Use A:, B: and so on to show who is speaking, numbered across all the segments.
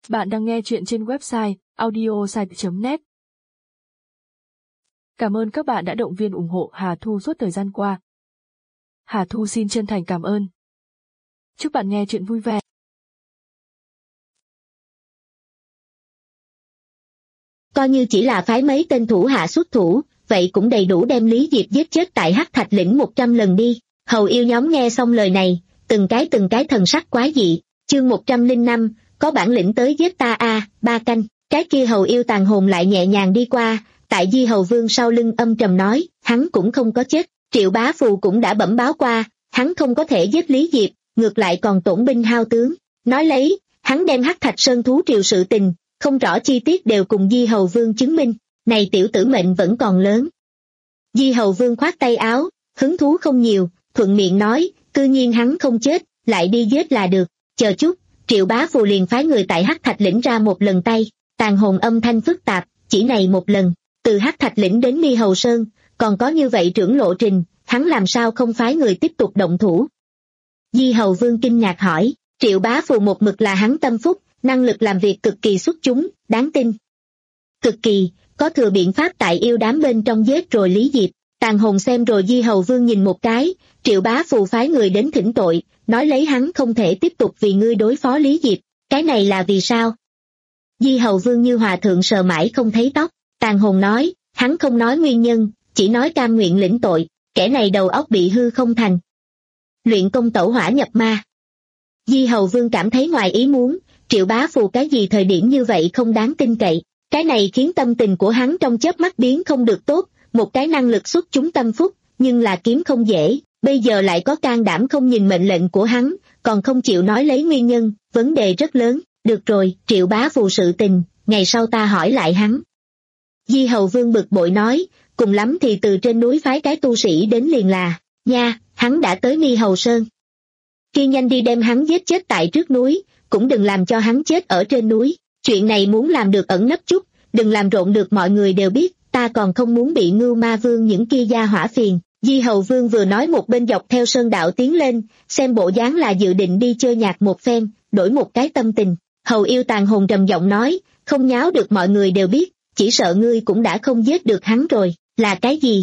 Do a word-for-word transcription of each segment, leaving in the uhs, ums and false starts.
A: Bạn đang nghe chuyện trên website audiosite chấm net. Cảm ơn các bạn đã động viên ủng hộ Hà Thu suốt thời gian qua. Hà Thu xin chân thành cảm ơn. Chúc bạn nghe chuyện vui vẻ.
B: Coi như chỉ là phái mấy tên thủ hạ xuất thủ, vậy cũng đầy đủ đem Lý Diệp giết chết tại Hắc Thạch lĩnh một trăm lần đi. Hầu yêu nhóm nghe xong lời này, từng cái từng cái thần sắc quái dị. Chương một trăm lẻ năm, có bản lĩnh tới giết ta a, à, ba canh. Cái kia hầu yêu tàn hồn lại nhẹ nhàng đi qua, tại Di Hầu Vương sau lưng âm trầm nói, hắn cũng không có chết. Triệu Bá Phù cũng đã bẩm báo qua, hắn không có thể giết Lý Diệp, ngược lại còn tổn binh hao tướng. Nói lấy, hắn đem Hắc Thạch Sơn thú triều sự tình, không rõ chi tiết đều cùng Di Hầu Vương chứng minh. Này tiểu tử mệnh vẫn còn lớn. Di Hầu Vương khoát tay áo, hứng thú không nhiều, thuận miệng nói, cư nhiên hắn không chết, lại đi giết là được. Chờ chút, Triệu Bá Phù liền phái người tại Hắc Thạch lĩnh ra một lần tay. Tàn hồn âm thanh phức tạp, chỉ này một lần, từ Hắc Thạch lĩnh đến Mi Hầu Sơn, còn có như vậy trưởng lộ trình, hắn làm sao không phái người tiếp tục động thủ. Di Hầu Vương kinh ngạc hỏi, Triệu Bá Phù một mực là hắn tâm phúc, năng lực làm việc cực kỳ xuất chúng, đáng tin. Cực kỳ, có thừa biện pháp tại yêu đám bên trong giết rồi Lý Diệp. Tàn hồn xem rồi Di Hầu Vương nhìn một cái, Triệu Bá Phù phái người đến thỉnh tội, nói lấy hắn không thể tiếp tục vì ngươi đối phó Lý Diệp, cái này là vì sao? Di Hầu Vương như hòa thượng sờ mãi không thấy tóc, tàn hồn nói, hắn không nói nguyên nhân, chỉ nói cam nguyện lĩnh tội, kẻ này đầu óc bị hư không thành. Luyện công tẩu hỏa nhập ma. Di Hầu Vương cảm thấy ngoài ý muốn, Triệu Bá Phù cái gì thời điểm như vậy không đáng tin cậy, cái này khiến tâm tình của hắn trong chớp mắt biến không được tốt, một cái năng lực xuất chúng tâm phúc, nhưng là kiếm không dễ, bây giờ lại có can đảm không nhìn mệnh lệnh của hắn, còn không chịu nói lấy nguyên nhân, vấn đề rất lớn. Được rồi, Triệu Bá Phù sự tình, ngày sau ta hỏi lại hắn. Di Hầu Vương bực bội nói, cùng lắm thì từ trên núi phái cái tu sĩ đến liền là, nha, hắn đã tới Mi Hầu Sơn. Kia nhanh đi đem hắn giết chết tại trước núi, cũng đừng làm cho hắn chết ở trên núi, chuyện này muốn làm được ẩn nấp chút, đừng làm rộn được mọi người đều biết, ta còn không muốn bị Ngưu Ma Vương những kia gia hỏa phiền. Di Hầu Vương vừa nói một bên dọc theo sơn đạo tiến lên, xem bộ dáng là dự định đi chơi nhạc một phen, đổi một cái tâm tình. Hầu yêu tàn hồn trầm giọng nói, không nháo được mọi người đều biết, chỉ sợ ngươi cũng đã không giết được hắn rồi, là cái gì?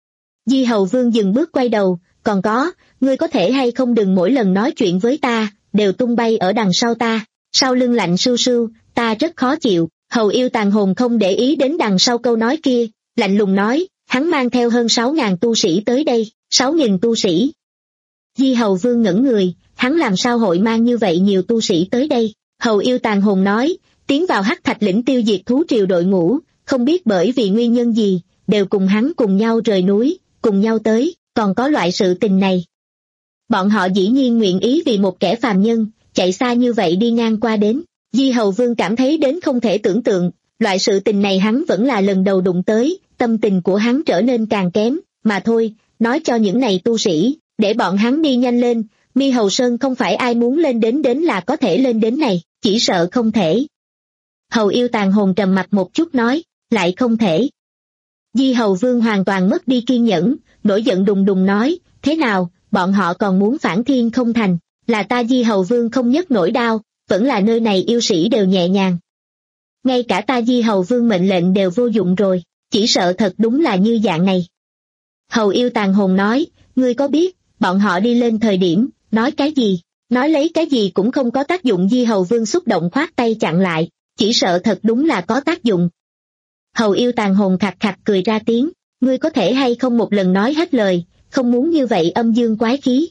B: Di Hầu Vương dừng bước quay đầu, còn có, ngươi có thể hay không đừng mỗi lần nói chuyện với ta, đều tung bay ở đằng sau ta, sau lưng lạnh sưu sưu, ta rất khó chịu. Hầu yêu tàn hồn không để ý đến đằng sau câu nói kia, lạnh lùng nói, hắn mang theo hơn sáu ngàn tu sĩ tới đây, sáu nghìn tu sĩ. Di Hầu Vương ngẩn người, hắn làm sao hội mang như vậy nhiều tu sĩ tới đây? Hầu yêu tàn hồn nói, tiến vào Hắc Thạch lĩnh tiêu diệt thú triều đội ngũ, không biết bởi vì nguyên nhân gì, đều cùng hắn cùng nhau rời núi, cùng nhau tới, còn có loại sự tình này. Bọn họ dĩ nhiên nguyện ý vì một kẻ phàm nhân, chạy xa như vậy đi ngang qua đến. Di Hầu Vương cảm thấy đến không thể tưởng tượng, loại sự tình này hắn vẫn là lần đầu đụng tới, tâm tình của hắn trở nên càng kém, mà thôi, nói cho những này tu sĩ, để bọn hắn đi nhanh lên, Mi Hầu Sơn không phải ai muốn lên đến đến là có thể lên đến này, chỉ sợ không thể. Hầu yêu tàn hồn trầm mặt một chút nói, lại không thể. Di Hầu Vương hoàn toàn mất đi kiên nhẫn, nổi giận đùng đùng nói, thế nào, bọn họ còn muốn phản thiên không thành, là ta Di Hầu Vương không nhấc nổi đao, vẫn là nơi này yêu sĩ đều nhẹ nhàng. Ngay cả ta Di Hầu Vương mệnh lệnh đều vô dụng rồi, chỉ sợ thật đúng là như dạng này. Hầu yêu tàn hồn nói, ngươi có biết, bọn họ đi lên thời điểm, nói cái gì, nói lấy cái gì cũng không có tác dụng. Di Hầu Vương xúc động khoát tay chặn lại, chỉ sợ thật đúng là có tác dụng. Hầu yêu tàn hồn khạc khạc cười ra tiếng, ngươi có thể hay không một lần nói hết lời, không muốn như vậy âm dương quái khí.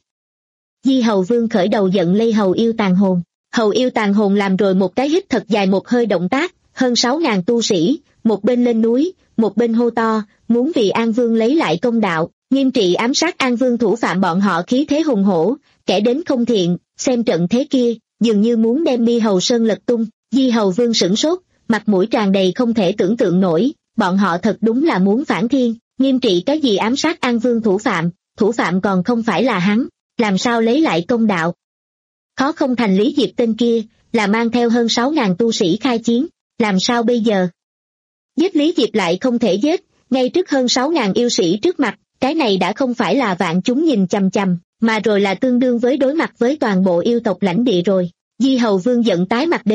B: Di Hầu Vương khởi đầu giận lây hầu yêu tàn hồn. Hầu yêu tàn hồn làm rồi một cái hít thật dài một hơi động tác, hơn sáu ngàn tu sĩ, một bên lên núi, một bên hô to, muốn vì An Vương lấy lại công đạo, nghiêm trị ám sát An Vương thủ phạm. Bọn họ khí thế hùng hổ, kẻ đến không thiện, xem trận thế kia, dường như muốn đem Mi Hầu Sơn lật tung. Di Hầu Vương sửng sốt, mặt mũi tràn đầy không thể tưởng tượng nổi, bọn họ thật đúng là muốn phản thiên, nghiêm trị cái gì ám sát An Vương thủ phạm, thủ phạm còn không phải là hắn, làm sao lấy lại công đạo? Khó không thành Lý Diệp tên kia, là mang theo hơn sáu ngàn tu sĩ khai chiến, làm sao bây giờ? Giết Lý Diệp lại không thể giết, ngay trước hơn sáu ngàn yêu sĩ trước mặt, cái này đã không phải là vạn chúng nhìn chằm chằm, mà rồi là tương đương với đối mặt với toàn bộ yêu tộc lãnh địa rồi. Di Hầu Vương giận tái mặt đến,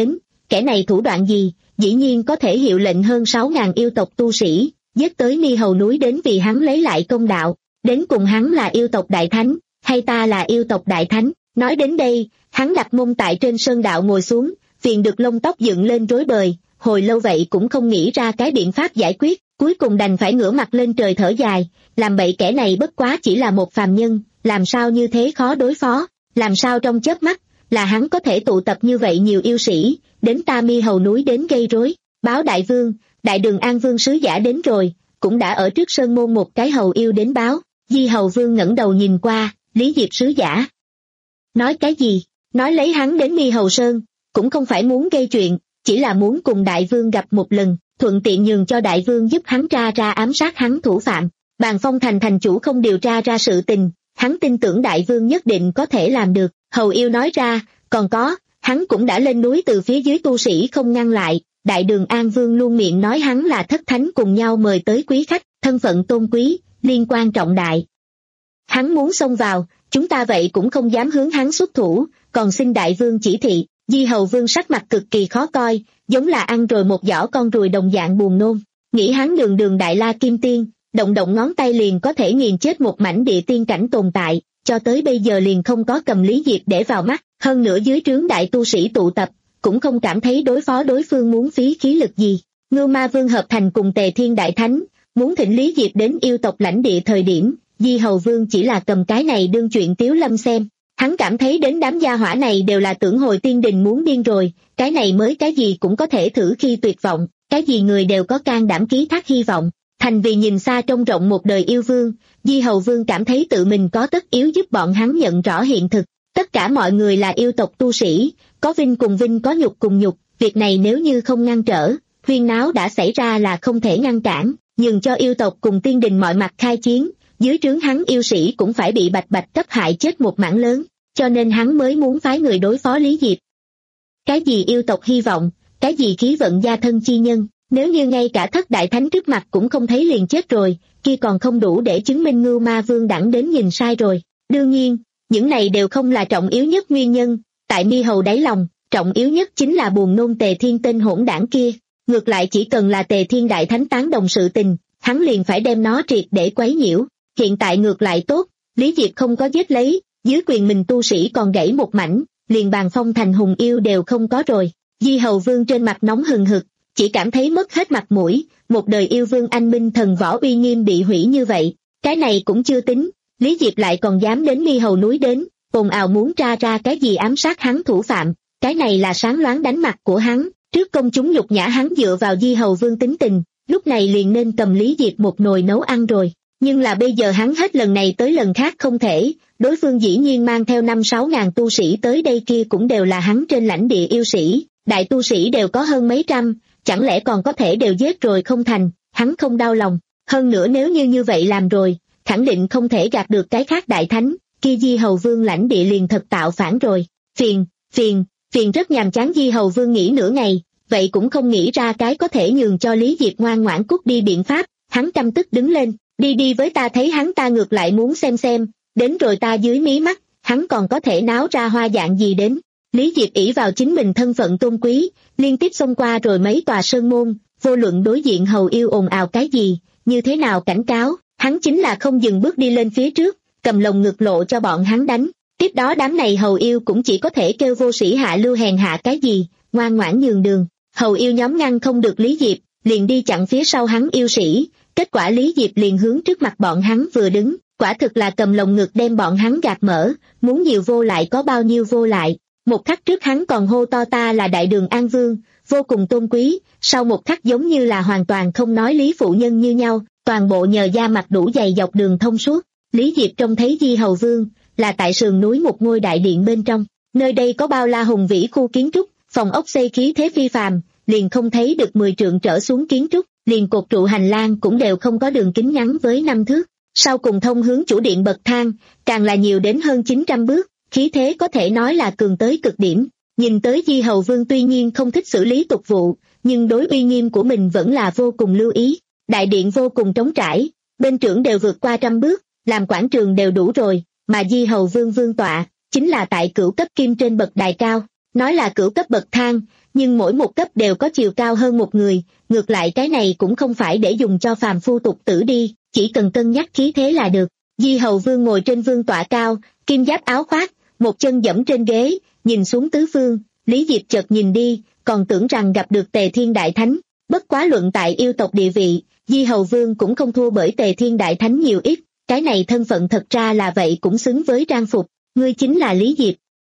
B: kẻ này thủ đoạn gì, dĩ nhiên có thể hiệu lệnh hơn sáu ngàn yêu tộc tu sĩ, giết tới Mi Hầu núi đến vì hắn lấy lại công đạo, đến cùng hắn là yêu tộc đại thánh, hay ta là yêu tộc đại thánh. Nói đến đây, hắn đặt mông tại trên sơn đạo ngồi xuống, phiền được lông tóc dựng lên rối bời, hồi lâu vậy cũng không nghĩ ra cái biện pháp giải quyết, cuối cùng đành phải ngửa mặt lên trời thở dài, làm bậy kẻ này bất quá chỉ là một phàm nhân, làm sao như thế khó đối phó, làm sao trong chớp mắt, là hắn có thể tụ tập như vậy nhiều yêu sĩ, đến ta Mi Hầu núi đến gây rối. Báo đại vương, đại đường An Vương sứ giả đến rồi, cũng đã ở trước sơn môn một cái hầu yêu đến báo. Di Hầu Vương ngẩng đầu nhìn qua, Lý Diệp sứ giả. Nói cái gì? Nói lấy hắn đến Mi Hầu Sơn, cũng không phải muốn gây chuyện, chỉ là muốn cùng đại vương gặp một lần, thuận tiện nhường cho đại vương giúp hắn tra ra ám sát hắn thủ phạm. Bàn Phong Thành thành chủ không điều tra ra sự tình, hắn tin tưởng đại vương nhất định có thể làm được. Hầu yêu nói ra, còn có, hắn cũng đã lên núi từ phía dưới tu sĩ không ngăn lại, đại đường An Vương luôn miệng nói hắn là thất thánh cùng nhau mời tới quý khách, thân phận tôn quý, liên quan trọng đại. Hắn muốn xông vào, chúng ta vậy cũng không dám hướng hắn xuất thủ, còn xin đại vương chỉ thị. Di Hầu Vương sắc mặt cực kỳ khó coi, giống là ăn rồi một giỏ con ruồi đồng dạng buồn nôn, nghĩ hắn đường đường đại la kim tiên, động động ngón tay liền có thể nghiền chết một mảnh địa tiên cảnh tồn tại, cho tới bây giờ liền không có cầm Lý Diệp để vào mắt, hơn nữa dưới trướng đại tu sĩ tụ tập, cũng không cảm thấy đối phó đối phương muốn phí khí lực gì. Ngưu Ma Vương hợp thành cùng Tề Thiên Đại Thánh, muốn thỉnh Lý Diệp đến yêu tộc lãnh địa thời điểm, Di Hầu Vương chỉ là cầm cái này đương chuyện tiếu lâm xem. Hắn cảm thấy đến đám gia hỏa này đều là tưởng hồi tiên đình muốn điên rồi, cái này mới cái gì cũng có thể thử khi tuyệt vọng, cái gì người đều có can đảm ký thác hy vọng. Thành vì nhìn xa trông rộng một đời yêu vương, Di Hầu Vương cảm thấy tự mình có tất yếu giúp bọn hắn nhận rõ hiện thực. Tất cả mọi người là yêu tộc tu sĩ, có vinh cùng vinh có nhục cùng nhục, việc này nếu như không ngăn trở, huyên náo đã xảy ra là không thể ngăn cản, nhường cho yêu tộc cùng tiên đình mọi mặt khai chiến, dưới trướng hắn yêu sĩ cũng phải bị bạch bạch cấp hại chết một mảng lớn, cho nên hắn mới muốn phái người đối phó Lý Diệp. Cái gì yêu tộc hy vọng, cái gì khí vận gia thân chi nhân, nếu như ngay cả thất đại thánh trước mặt cũng không thấy liền chết rồi, kia còn không đủ để chứng minh Ngưu Ma Vương đẳng đến nhìn sai rồi. Đương nhiên, những này đều không là trọng yếu nhất nguyên nhân, tại Mi Hầu đáy lòng, trọng yếu nhất chính là buồn nôn Tề Thiên tên hỗn đảng kia, ngược lại chỉ cần là Tề Thiên Đại Thánh tán đồng sự tình, hắn liền phải đem nó triệt để quấy nhiễu. Hiện tại ngược lại tốt, Lý Diệp không có giết lấy, dưới quyền mình tu sĩ còn gãy một mảnh, liền Bàn Phong Thành hùng yêu đều không có rồi. Di Hầu Vương trên mặt nóng hừng hực, chỉ cảm thấy mất hết mặt mũi, một đời yêu vương anh minh thần võ uy nghiêm bị hủy như vậy, cái này cũng chưa tính, Lý Diệp lại còn dám đến Mi Hầu núi đến, ồn ào muốn tra ra cái gì ám sát hắn thủ phạm, cái này là sáng loáng đánh mặt của hắn, trước công chúng nhục nhã hắn dựa vào Di Hầu Vương tính tình, lúc này liền nên cầm Lý Diệp một nồi nấu ăn rồi. Nhưng là bây giờ hắn hết lần này tới lần khác không thể, đối phương dĩ nhiên mang theo năm sáu ngàn tu sĩ tới đây, kia cũng đều là hắn trên lãnh địa yêu sĩ, đại tu sĩ đều có hơn mấy trăm, chẳng lẽ còn có thể đều giết rồi không thành, hắn không đau lòng, hơn nữa nếu như như vậy làm rồi, khẳng định không thể gạt được cái khác đại thánh, kia Di Hầu Vương lãnh địa liền thật tạo phản rồi, phiền, phiền, phiền rất nhàm chán. Di Hầu Vương nghĩ nửa ngày, vậy cũng không nghĩ ra cái có thể nhường cho Lý Diệp ngoan ngoãn cút đi biện pháp, hắn căm tức đứng lên. Đi đi với ta, thấy hắn ta ngược lại muốn xem xem, đến rồi ta dưới mí mắt, hắn còn có thể náo ra hoa dạng gì đến. Lý Diệp ỷ vào chính mình thân phận tôn quý, liên tiếp xông qua rồi mấy tòa sơn môn, vô luận đối diện hầu yêu ồn ào cái gì, như thế nào cảnh cáo, hắn chính là không dừng bước đi lên phía trước, cầm lồng ngực lộ cho bọn hắn đánh. Tiếp đó đám này hầu yêu cũng chỉ có thể kêu vô sĩ hạ lưu hèn hạ cái gì, ngoan ngoãn nhường đường. Hầu yêu nhóm ngăn không được Lý Diệp, liền đi chặn phía sau hắn yêu sĩ. Kết quả Lý Diệp liền hướng trước mặt bọn hắn vừa đứng, quả thực là cầm lồng ngực đem bọn hắn gạt mở, muốn nhiều vô lại có bao nhiêu vô lại. Một khắc trước hắn còn hô to ta là đại đường An Vương, vô cùng tôn quý, sau một khắc giống như là hoàn toàn không nói lý phụ nhân như nhau, toàn bộ nhờ da mặt đủ dày dọc đường thông suốt. Lý Diệp trông thấy Di Hầu Vương, là tại sườn núi một ngôi đại điện bên trong, nơi đây có bao la hùng vĩ khu kiến trúc, phòng ốc xây khí thế phi phàm, liền không thấy được mười trượng trở xuống kiến trúc. Liền cột trụ hành lang cũng đều không có đường kính ngắn với năm thước, sau cùng thông hướng chủ điện bậc thang, càng là nhiều đến hơn chín trăm bước, khí thế có thể nói là cường tới cực điểm. Nhìn tới Di Hầu Vương tuy nhiên không thích xử lý tục vụ, nhưng đối uy nghiêm của mình vẫn là vô cùng lưu ý. Đại điện vô cùng trống trải, bên trưởng đều vượt qua trăm bước, làm quảng trường đều đủ rồi, mà Di Hầu Vương vương tọa, chính là tại cửu cấp kim trên bậc đài cao. nói là cửu cấp bậc thang, nhưng mỗi một cấp đều có chiều cao hơn một người, ngược lại cái này cũng không phải để dùng cho phàm phu tục tử đi, chỉ cần cân nhắc khí thế là được. Di Hầu Vương ngồi trên vương tọa cao, kim giáp áo khoác, một chân dẫm trên ghế, nhìn xuống tứ phương, Lý Diệp chợt nhìn đi, còn tưởng rằng gặp được Tề Thiên Đại Thánh, bất quá luận tại yêu tộc địa vị, Di Hầu Vương cũng không thua bởi Tề Thiên Đại Thánh nhiều ít, cái này thân phận thật ra là vậy cũng xứng với trang phục, ngươi chính là Lý Diệp.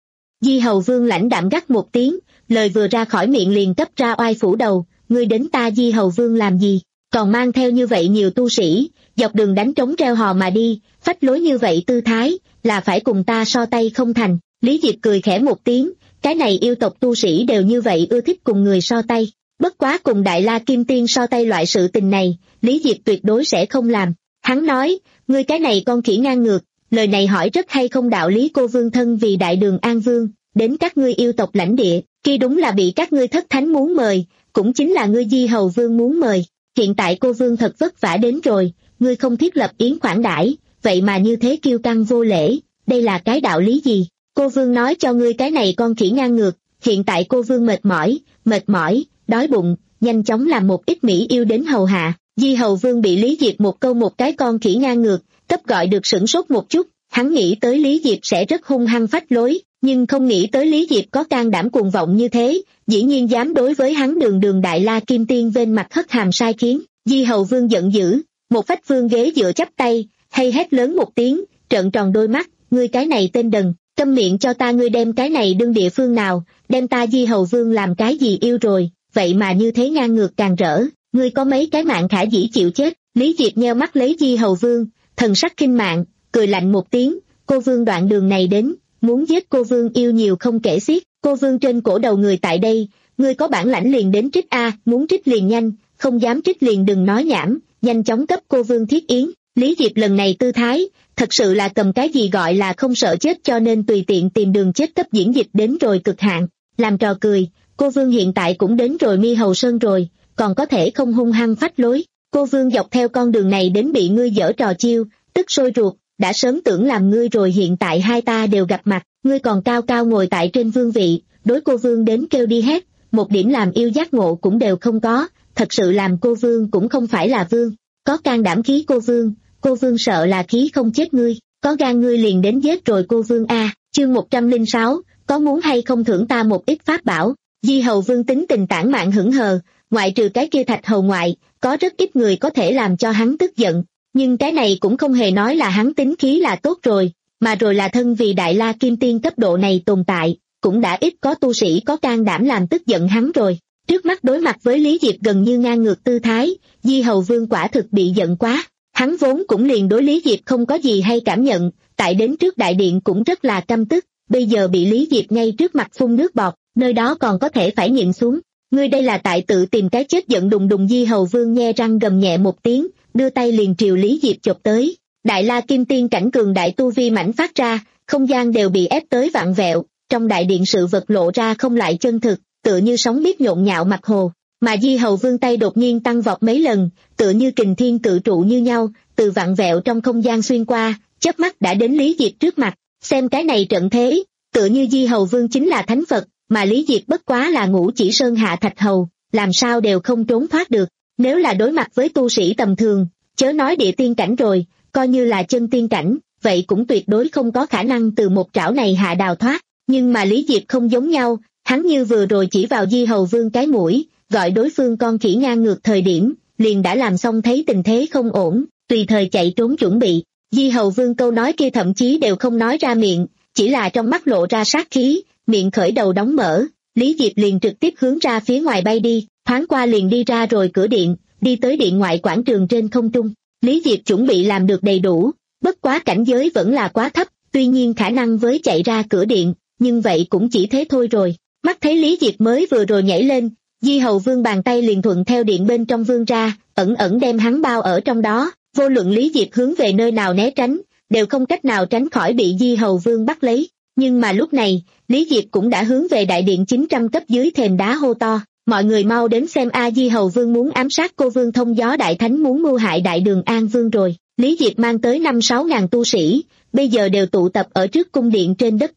B: Di Hầu Vương lãnh đạm gắt một tiếng, lời vừa ra khỏi miệng liền cấp ra oai phủ đầu, ngươi đến ta Di Hầu Vương làm gì, còn mang theo như vậy nhiều tu sĩ, dọc đường đánh trống reo hò mà đi, phách lối như vậy tư thái, là phải cùng ta so tay không thành. Lý Diệp cười khẽ một tiếng, cái này yêu tộc tu sĩ đều như vậy ưa thích cùng người so tay, bất quá cùng Đại La Kim Tiên so tay loại sự tình này, Lý Diệp tuyệt đối sẽ không làm. Hắn nói, ngươi cái này con khỉ ngang ngược, lời này hỏi rất hay không đạo lý. Cô Vương thân vì Đại Đường An Vương, đến các ngươi yêu tộc lãnh địa, kia đúng là bị các ngươi thất thánh muốn mời, cũng chính là ngươi Di Hầu Vương muốn mời. Hiện tại cô Vương thật vất vả đến rồi, ngươi không thiết lập yến khoản đãi, vậy mà như thế kiêu căng vô lễ, đây là cái đạo lý gì? Cô Vương nói cho ngươi cái này con khỉ ngang ngược, hiện tại cô Vương mệt mỏi, mệt mỏi, đói bụng, nhanh chóng làm một ít mỹ yêu đến hầu hạ. Di Hầu Vương bị Lý Diệp một câu một cái con khỉ ngang ngược, cấp gọi được sửng sốt một chút, hắn nghĩ tới Lý Diệp sẽ rất hung hăng phách lối, nhưng không nghĩ tới Lý Diệp có can đảm cuồng vọng như thế, dĩ nhiên dám đối với hắn đường đường Đại La Kim Tiên vênh mặt hất hàm sai khiến. Di Hầu Vương giận dữ, một phách vương ghế dựa chắp tay, hay hét lớn một tiếng, trợn tròn đôi mắt, ngươi cái này tên đần, câm miệng cho ta, ngươi đem cái này đương địa phương nào, đem ta Di Hầu Vương làm cái gì yêu rồi, vậy mà như thế ngang ngược càng rỡ, ngươi có mấy cái mạng khả dĩ chịu chết. Lý Diệp nheo mắt lấy Di Hầu Vương, thần sắc khinh mạng, cười lạnh một tiếng, cô Vương đoạn đường này đến, muốn giết cô Vương yêu nhiều không kể xiết, cô Vương trên cổ đầu người tại đây, ngươi có bản lãnh liền đến trích a, muốn trích liền nhanh, không dám trích liền đừng nói nhảm, nhanh chóng cấp cô Vương thiết yến. Lý Diệp lần này tư thái, thật sự là cầm cái gì gọi là không sợ chết cho nên tùy tiện tìm đường chết cấp diễn dịch đến rồi cực hạn, làm trò cười, cô Vương hiện tại cũng đến rồi Mi Hầu Sơn rồi, còn có thể không hung hăng phách lối, cô Vương dọc theo con đường này đến bị ngươi dở trò chiêu, tức sôi ruột, đã sớm tưởng làm ngươi rồi, hiện tại hai ta đều gặp mặt, ngươi còn cao cao ngồi tại trên vương vị, đối cô Vương đến kêu đi hét, một điểm làm yêu giác ngộ cũng đều không có, thật sự làm cô Vương cũng không phải là Vương, có can đảm khí cô Vương, cô Vương sợ là khí không chết ngươi, có gan ngươi liền đến giết rồi cô Vương a. Chương một trăm lẻ sáu, có muốn hay không thưởng ta một ít pháp bảo. Di Hầu Vương tính tình tản mạn hững hờ, ngoại trừ cái kia Thạch Hầu ngoại, có rất ít người có thể làm cho hắn tức giận, nhưng cái này cũng không hề nói là hắn tính khí là tốt rồi, mà rồi là thân vì Đại La Kim Tiên cấp độ này tồn tại, cũng đã ít có tu sĩ có can đảm làm tức giận hắn rồi. Trước mắt đối mặt với Lý Diệp gần như ngang ngược tư thái, Di Hầu Vương quả thực bị giận quá, hắn vốn cũng liền đối Lý Diệp không có gì hay cảm nhận, tại đến trước đại điện cũng rất là căm tức, bây giờ bị Lý Diệp ngay trước mặt phun nước bọt, nơi đó còn có thể phải nhịn xuống. Ngươi đây là tại tự tìm cái chết. Giận đùng đùng Di Hầu Vương nhe răng gầm nhẹ một tiếng, đưa tay liền triều Lý Diệp chộp tới. Đại La Kim Tiên cảnh cường đại tu vi mãnh phát ra, không gian đều bị ép tới vặn vẹo, trong đại điện sự vật lộ ra không lại chân thực, tựa như sóng biết nhộn nhạo mặt hồ. Mà Di Hầu Vương tay đột nhiên tăng vọt mấy lần, tựa như kình thiên cự trụ như nhau, từ vặn vẹo trong không gian xuyên qua, chớp mắt đã đến Lý Diệp trước mặt. Xem cái này trận thế, tựa như Di Hầu Vương chính là thánh Phật, mà Lý Diệp bất quá là Ngũ Chỉ Sơn hạ Thạch Hầu, làm sao đều không trốn thoát được. Nếu là đối mặt với tu sĩ tầm thường, chớ nói địa tiên cảnh rồi, coi như là chân tiên cảnh, vậy cũng tuyệt đối không có khả năng từ một trảo này hạ đào thoát. Nhưng mà Lý Diệp không giống nhau, hắn như vừa rồi chỉ vào Di Hầu Vương cái mũi, gọi đối phương con khỉ ngang ngược thời điểm, liền đã làm xong thấy tình thế không ổn, tùy thời chạy trốn chuẩn bị. Di Hầu Vương câu nói kia thậm chí đều không nói ra miệng, chỉ là trong mắt lộ ra sát khí, miệng khởi đầu đóng mở, Lý Diệp liền trực tiếp hướng ra phía ngoài bay đi, thoáng qua liền đi ra rồi cửa điện, đi tới điện ngoại quảng trường trên không trung. Lý Diệp chuẩn bị làm được đầy đủ, bất quá cảnh giới vẫn là quá thấp, tuy nhiên khả năng với chạy ra cửa điện, nhưng vậy cũng chỉ thế thôi rồi. Mắt thấy Lý Diệp mới vừa rồi nhảy lên, Di Hầu Vương bàn tay liền thuận theo điện bên trong vươn ra, ẩn ẩn đem hắn bao ở trong đó, vô luận Lý Diệp hướng về nơi nào né tránh, đều không cách nào tránh khỏi bị Di Hầu Vương bắt lấy. Nhưng mà lúc này, Lý Diệp cũng đã hướng về đại điện chín trăm cấp dưới thềm đá hô to, mọi người mau đến xem a, Di Hầu Vương muốn ám sát cô Vương Thông Gió Đại Thánh, muốn mưu hại Đại Đường An Vương rồi. Lý Diệp mang tới năm sáu ngàn tu sĩ, bây giờ đều tụ tập ở trước cung điện trên đất trống,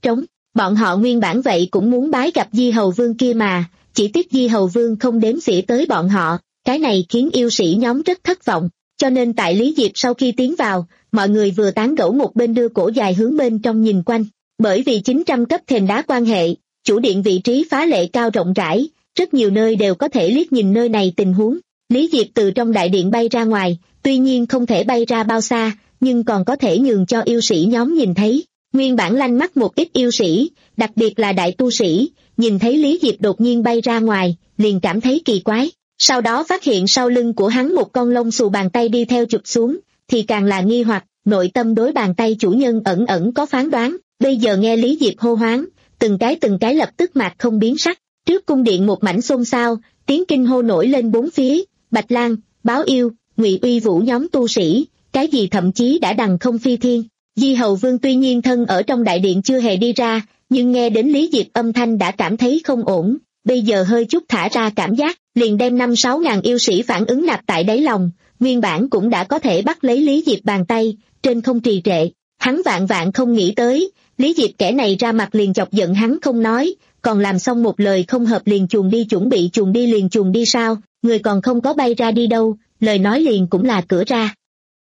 B: Bọn họ nguyên bản vậy cũng muốn bái gặp Di Hầu Vương kia mà, chỉ tiếc Di Hầu Vương không đếm xỉa tới bọn họ, cái này khiến yêu sĩ nhóm rất thất vọng, cho nên tại Lý Diệp sau khi tiến vào, mọi người vừa tán gẫu một bên đưa cổ dài hướng bên trong nhìn quanh, bởi vì chín trăm cấp thềm đá quan hệ, chủ điện vị trí phá lệ cao rộng rãi, rất nhiều nơi đều có thể liếc nhìn nơi này tình huống. Lý Diệp từ trong đại điện bay ra ngoài, tuy nhiên không thể bay ra bao xa, nhưng còn có thể nhường cho yêu sĩ nhóm nhìn thấy. Nguyên bản lanh mắt một ít yêu sĩ, đặc biệt là đại tu sĩ, nhìn thấy Lý Diệp đột nhiên bay ra ngoài, liền cảm thấy kỳ quái. Sau đó phát hiện sau lưng của hắn một con lông xù bàn tay đi theo chụp xuống, thì càng là nghi hoặc, nội tâm đối bàn tay chủ nhân ẩn ẩn có phán đoán. Bây giờ nghe Lý Diệp hô hoáng, từng cái từng cái lập tức mặt không biến sắc. Trước cung điện một mảnh xôn xao, tiếng kinh hô nổi lên bốn phía, Bạch Lang, Báo Yêu, Ngụy Uy Vũ nhóm tu sĩ, cái gì thậm chí đã đằng không phi thiên. Di Hầu Vương tuy nhiên thân ở trong đại điện chưa hề đi ra, nhưng nghe đến Lý Diệp âm thanh đã cảm thấy không ổn, bây giờ hơi chút thả ra cảm giác, liền đem năm sáu ngàn yêu sĩ phản ứng nạp tại đáy lòng, nguyên bản cũng đã có thể bắt lấy Lý Diệp bàn tay, trên không trì trệ. Hắn vạn vạn không nghĩ tới, Lý Diệp kẻ này ra mặt liền chọc giận hắn không nói, còn làm xong một lời không hợp liền chuồn đi, chuẩn bị chuồn đi liền chuồn đi sao, người còn không có bay ra đi đâu, lời nói liền cũng là cửa ra.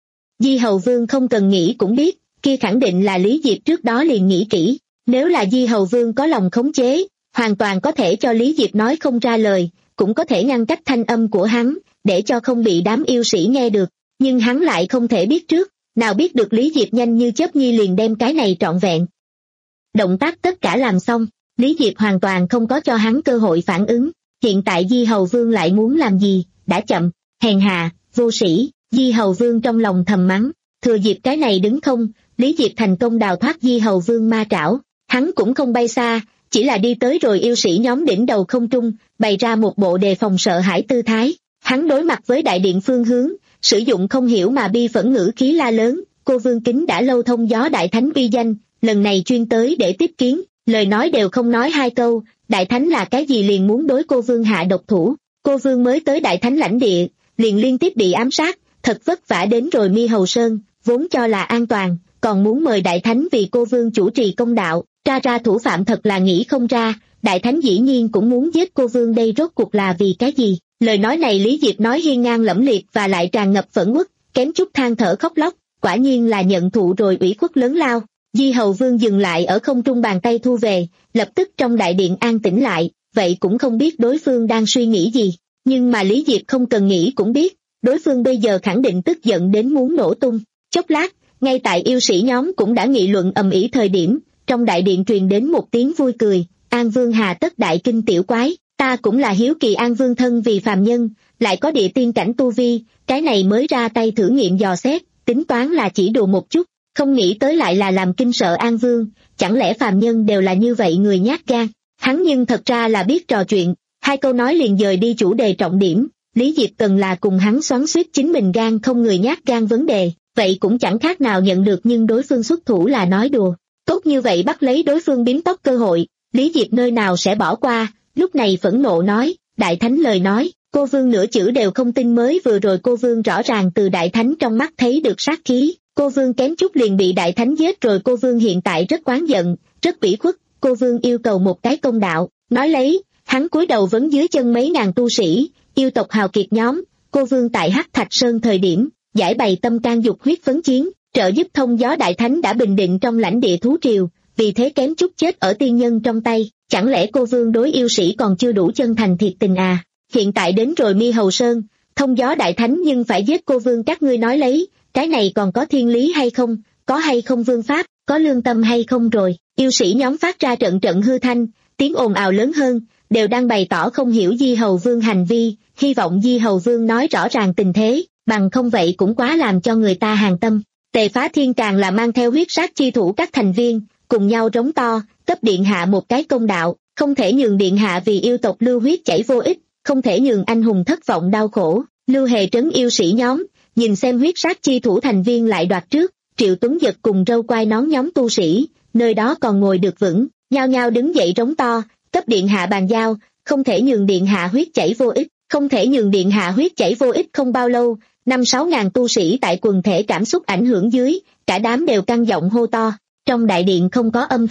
B: Di Hầu Vương không cần nghĩ cũng biết, kia khẳng định là Lý Diệp trước đó liền nghĩ kỹ, nếu là Di Hầu Vương có lòng khống chế, hoàn toàn có thể cho Lý Diệp nói không ra lời, cũng có thể ngăn cách thanh âm của hắn, để cho không bị đám yêu sĩ nghe được, nhưng hắn lại không thể biết trước, nào biết được Lý Diệp nhanh như chớp nhi liền đem cái này trọn vẹn. Động tác tất cả làm xong, Lý Diệp hoàn toàn không có cho hắn cơ hội phản ứng, hiện tại Di Hầu Vương lại muốn làm gì, đã chậm, hèn hạ, vô sĩ, Di Hầu Vương trong lòng thầm mắng, thừa dịp cái này đứng không, Lý Diệp thành công đào thoát Di Hầu Vương ma trảo, hắn cũng không bay xa, chỉ là đi tới rồi yêu sĩ nhóm đỉnh đầu không trung, bày ra một bộ đề phòng sợ hãi tư thái, hắn đối mặt với đại điện phương hướng, sử dụng không hiểu mà bi phẫn ngữ khí la lớn, cô Vương kính đã lâu thông gió đại thánh uy danh, lần này chuyên tới để tiếp kiến, lời nói đều không nói hai câu, đại thánh là cái gì liền muốn đối cô Vương hạ độc thủ, cô Vương mới tới đại thánh lãnh địa, liền liên tiếp bị ám sát, thật vất vả đến rồi Mi Hầu Sơn, vốn cho là an toàn, còn muốn mời đại thánh vì cô Vương chủ trì công đạo, tra ra thủ phạm thật là nghĩ không ra, đại thánh dĩ nhiên cũng muốn giết cô Vương, đây rốt cuộc là vì cái gì? Lời nói này Lý Diệp nói hiên ngang lẫm liệt và lại tràn ngập phẫn uất, kém chút than thở khóc lóc, quả nhiên là nhận thụ rồi ủy khuất lớn lao. Di Hầu Vương dừng lại ở không trung, bàn tay thu về, lập tức trong đại điện an tĩnh lại, vậy cũng không biết đối phương đang suy nghĩ gì, nhưng mà Lý Diệp không cần nghĩ cũng biết, đối phương bây giờ khẳng định tức giận đến muốn nổ tung. Chốc lát, ngay tại yêu sĩ nhóm cũng đã nghị luận ầm ĩ thời điểm, trong đại điện truyền đến một tiếng vui cười, An Vương hà tất đại kinh tiểu quái, ta cũng là hiếu kỳ An Vương thân vì phàm nhân, lại có địa tiên cảnh tu vi, cái này mới ra tay thử nghiệm dò xét, tính toán là chỉ đùa một chút, không nghĩ tới lại là làm kinh sợ An Vương, chẳng lẽ phàm nhân đều là như vậy người nhát gan. Hắn nhưng thật ra là biết trò chuyện, hai câu nói liền dời đi chủ đề trọng điểm, Lý Diệp cần là cùng hắn xoắn xuýt chính mình gan không người nhát gan vấn đề, vậy cũng chẳng khác nào nhận được nhưng đối phương xuất thủ là nói đùa. Tốt như vậy bắt lấy đối phương biến tóc cơ hội, Lý Diệp nơi nào sẽ bỏ qua, lúc này phẫn nộ nói, đại thánh lời nói, cô Vương nửa chữ đều không tin, mới vừa rồi cô Vương rõ ràng từ đại thánh trong mắt thấy được sát khí, cô Vương kém chút liền bị đại thánh giết rồi, cô Vương hiện tại rất oán giận, rất ủy khuất, cô Vương yêu cầu một cái công đạo, nói lấy, hắn cúi đầu vấn dưới chân mấy ngàn tu sĩ, yêu tộc hào kiệt nhóm, cô Vương tại Hắc Thạch Sơn thời điểm, giải bày tâm can dục huyết phấn chiến, trợ giúp thông gió đại thánh đã bình định trong lãnh địa thú triều, vì thế kém chút chết ở tiên nhân trong tay, chẳng lẽ cô Vương đối yêu sĩ còn chưa đủ chân thành thiệt tình à? Hiện tại đến rồi Mi Hầu Sơn, thông gió đại thánh nhưng phải giết cô Vương, các ngươi nói lấy, cái này còn có thiên lý hay không, có hay không vương pháp, có lương tâm hay không rồi, yêu sĩ nhóm phát ra trận trận hư thanh, tiếng ồn ào lớn hơn, đều đang bày tỏ không hiểu Di Hầu Vương hành vi, hy vọng Di Hầu Vương nói rõ ràng tình thế, bằng không vậy cũng quá làm cho người ta hàng tâm. Tề Phá Thiên càng là mang theo huyết sát chi thủ các thành viên, cùng nhau rống to, cấp điện hạ một cái công đạo, không thể nhường điện hạ vì yêu tộc lưu huyết chảy vô ích, không thể nhường anh hùng thất vọng đau khổ. Lưu Hề trấn yêu sĩ nhóm, nhìn xem huyết sát chi thủ thành viên lại đoạt trước, Triệu Tuấn Giật cùng râu quai nón nhóm tu sĩ, nơi đó còn ngồi được vững, nhao nhao đứng dậy rống to, cấp điện hạ bàn giao, không thể nhường điện hạ huyết chảy vô ích, không thể nhường điện hạ huyết chảy vô ích. Không bao lâu, năm sáu ngàn tu sĩ tại quần thể cảm xúc ảnh hưởng dưới, cả đám đều căng giọng hô to, trong đại điện không có âm thanh,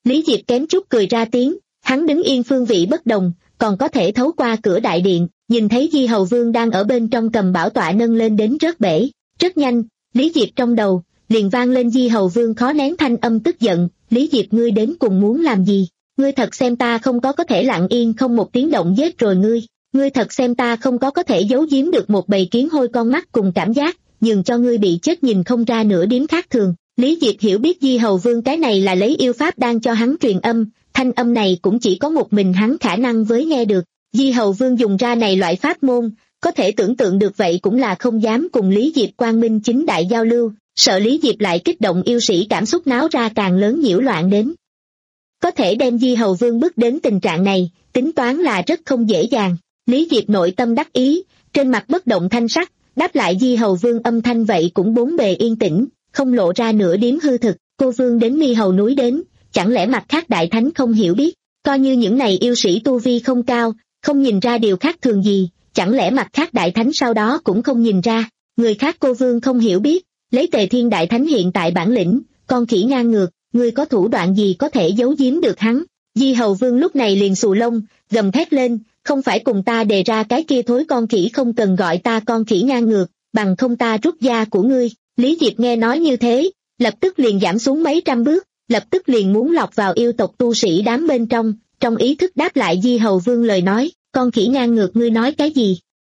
B: Lý Diệp kém chút cười ra tiếng, hắn đứng yên phương vị bất đồng, còn có thể thấu qua cửa đại điện, nhìn thấy Di Hầu Vương đang ở bên trong cầm bảo tọa nâng lên đến rớt bể. Rất nhanh, Lý Diệp trong đầu liền vang lên Di Hầu Vương khó nén thanh âm tức giận, Lý Diệp ngươi đến cùng muốn làm gì? Ngươi thật xem ta không có có thể lặng yên không một tiếng động giết rồi ngươi, ngươi thật xem ta không có có thể giấu giếm được một bầy kiến hôi con mắt cùng cảm giác, nhường cho ngươi bị chết nhìn không ra nửa điểm khác thường. Lý Diệp hiểu biết Di Hầu Vương cái này là lấy yêu pháp đang cho hắn truyền âm, thanh âm này cũng chỉ có một mình hắn khả năng với nghe được. Di Hầu Vương dùng ra này loại pháp môn, có thể tưởng tượng được vậy cũng là không dám cùng Lý Diệp quang minh chính đại giao lưu, sợ Lý Diệp lại kích động yêu sĩ cảm xúc náo ra càng lớn nhiễu loạn đến. Có thể đem Di Hầu Vương bước đến tình trạng này, tính toán là rất không dễ dàng. Lý Diệp nội tâm đắc ý, trên mặt bất động thanh sắc, đáp lại Di Hầu Vương âm thanh vậy cũng bốn bề yên tĩnh, không lộ ra nửa điểm hư thực. Cô Vương đến Mi Hầu núi đến, chẳng lẽ mặt khác đại thánh không hiểu biết, coi như những này yêu sĩ tu vi không cao, không nhìn ra điều khác thường gì, chẳng lẽ mặt khác đại thánh sau đó cũng không nhìn ra. Người khác cô Vương không hiểu biết, lấy Tề Thiên đại thánh hiện tại bản lĩnh, con khỉ ngang ngược, ngươi có thủ đoạn gì có thể giấu giếm được hắn? Di Hầu Vương lúc này liền xù lông, gầm thét lên, không phải cùng ta đề ra cái kia thối con khỉ không cần gọi ta con khỉ ngang ngược, bằng không ta rút da của ngươi. Lý Diệp nghe nói như thế, lập tức liền giảm xuống mấy trăm bước, lập tức liền muốn lọc vào yêu tộc tu sĩ đám bên trong, trong ý thức đáp lại Di Hầu Vương lời nói, con khỉ ngang ngược ngươi nói cái gì?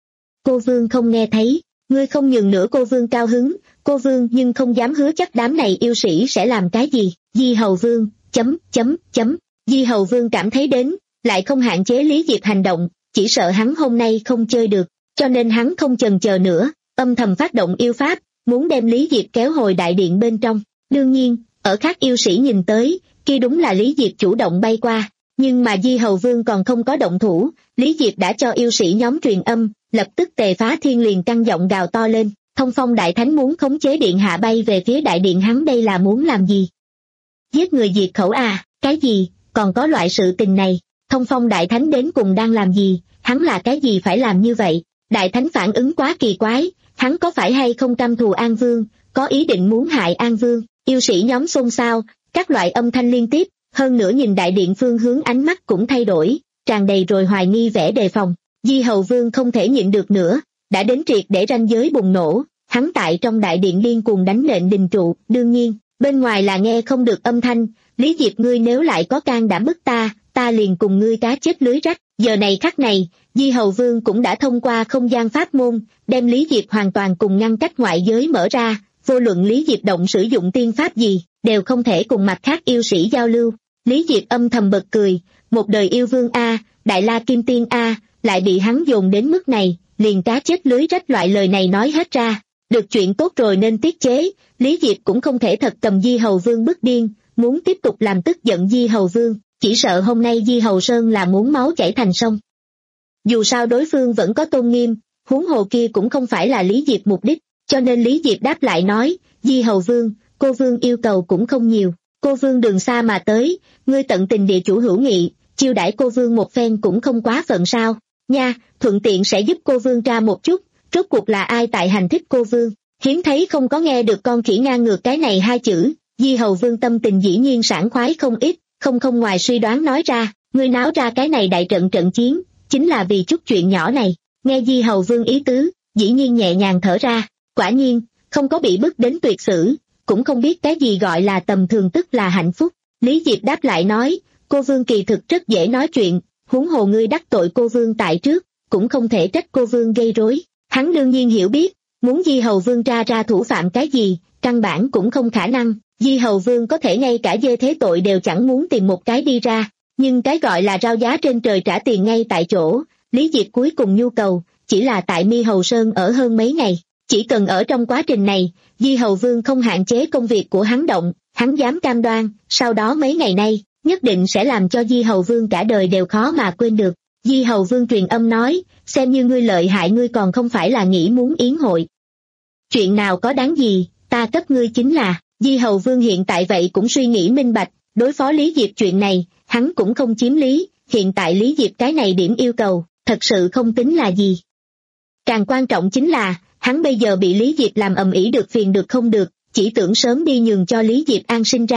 B: Cô Vương không nghe thấy, ngươi không nhường nữa. Cô Vương cao hứng, cô Vương nhưng không dám hứa chắc đám này yêu sĩ sẽ làm cái gì. Di Hầu Vương, chấm, chấm, chấm, Di Hầu Vương cảm thấy đến, lại không hạn chế Lý Diệp hành động, chỉ sợ hắn hôm nay không chơi được, cho nên hắn không chần chờ nữa, âm thầm phát động yêu pháp, muốn đem Lý Diệp kéo hồi đại điện bên trong. Đương nhiên, ở khác yêu sĩ nhìn tới, kia đúng là Lý Diệp chủ động bay qua, nhưng mà Di Hầu Vương còn không có động thủ, Lý Diệp đã cho yêu sĩ nhóm truyền âm, lập tức Tề Phá Thiên liền căng giọng gào to lên, Thông Phong đại thánh muốn khống chế điện hạ bay về phía đại điện, hắn đây là muốn làm gì? Giết người diệt khẩu à? Cái gì? Còn có loại sự tình này? Thông Phong đại thánh đến cùng đang làm gì? Hắn là cái gì phải làm như vậy? Đại thánh phản ứng quá kỳ quái, hắn có phải hay không căm thù An Vương, có ý định muốn hại An Vương? Yêu sĩ nhóm xôn xao, các loại âm thanh liên tiếp, hơn nữa nhìn đại điện phương hướng ánh mắt cũng thay đổi, tràn đầy rồi hoài nghi vẻ đề phòng. Di Hầu Vương không thể nhịn được nữa, đã đến triệt để ranh giới bùng nổ, hắn tại trong đại điện điên cuồng đánh nện đình trụ. Đương nhiên, bên ngoài là nghe không được âm thanh, Lý Diệp ngươi nếu lại có can đảm bức ta, ta liền cùng ngươi cá chết lưới rách. Giờ này khắc này, Di Hầu Vương cũng đã thông qua không gian pháp môn, đem Lý Diệp hoàn toàn cùng ngăn cách ngoại giới mở ra, vô luận Lý Diệp động sử dụng tiên pháp gì, đều không thể cùng mặt khác yêu sĩ giao lưu. Lý Diệp âm thầm bật cười, một đời yêu vương A, Đại La Kim Tiên A, lại bị hắn dồn đến mức này, liền cá chết lưới rách loại lời này nói hết ra. Được chuyện tốt rồi nên tiết chế, Lý Diệp cũng không thể thật cầm Di Hầu Vương bức điên, muốn tiếp tục làm tức giận Di Hầu Vương, chỉ sợ hôm nay Di Hầu Sơn là muốn máu chảy thành sông. Dù sao đối phương vẫn có tôn nghiêm, huống hồ kia cũng không phải là Lý Diệp mục đích, cho nên Lý Diệp đáp lại nói, Di Hầu Vương, cô Vương yêu cầu cũng không nhiều, cô Vương đường xa mà tới, ngươi tận tình địa chủ hữu nghị, chiêu đãi cô Vương một phen cũng không quá phận sao, nha, thuận tiện sẽ giúp cô Vương tra một chút, rốt cuộc là ai tại hành thích cô Vương. Hiếm thấy không có nghe được con khỉ ngang ngược cái này hai chữ, Di Hầu Vương tâm tình dĩ nhiên sảng khoái không ít, không không ngoài suy đoán nói ra, ngươi náo ra cái này đại trận trận chiến, chính là vì chút chuyện nhỏ này. Nghe Di Hầu Vương ý tứ, dĩ nhiên nhẹ nhàng thở ra, quả nhiên, không có bị bức đến tuyệt xử, cũng không biết cái gì gọi là tầm thường tức là hạnh phúc. Lý Diệp đáp lại nói, cô Vương kỳ thực rất dễ nói chuyện, huống hồ ngươi đắc tội cô Vương tại trước, cũng không thể trách cô Vương gây rối. Hắn đương nhiên hiểu biết, muốn Di Hầu Vương tra ra thủ phạm cái gì, căn bản cũng không khả năng, Di Hầu Vương có thể ngay cả dê thế tội đều chẳng muốn tìm một cái đi ra, nhưng cái gọi là rao giá trên trời trả tiền ngay tại chỗ, Lý Diệp cuối cùng nhu cầu, chỉ là tại Mi Hầu Sơn ở hơn mấy ngày, chỉ cần ở trong quá trình này, Di Hầu Vương không hạn chế công việc của hắn động, hắn dám cam đoan, sau đó mấy ngày nay, nhất định sẽ làm cho Di Hầu Vương cả đời đều khó mà quên được. Di Hầu Vương truyền âm nói, xem như ngươi lợi hại ngươi còn không phải là nghĩ muốn yến hội. Chuyện nào có đáng gì, ta cấp ngươi chính là, Di Hầu Vương hiện tại vậy cũng suy nghĩ minh bạch, đối phó Lý Diệp chuyện này, hắn cũng không chiếm lý, hiện tại Lý Diệp cái này điểm yêu cầu, thật sự không tính là gì. Càng quan trọng chính là, hắn bây giờ bị Lý Diệp làm ầm ĩ được phiền được không được, chỉ tưởng sớm đi nhường cho Lý Diệp an sinh ra,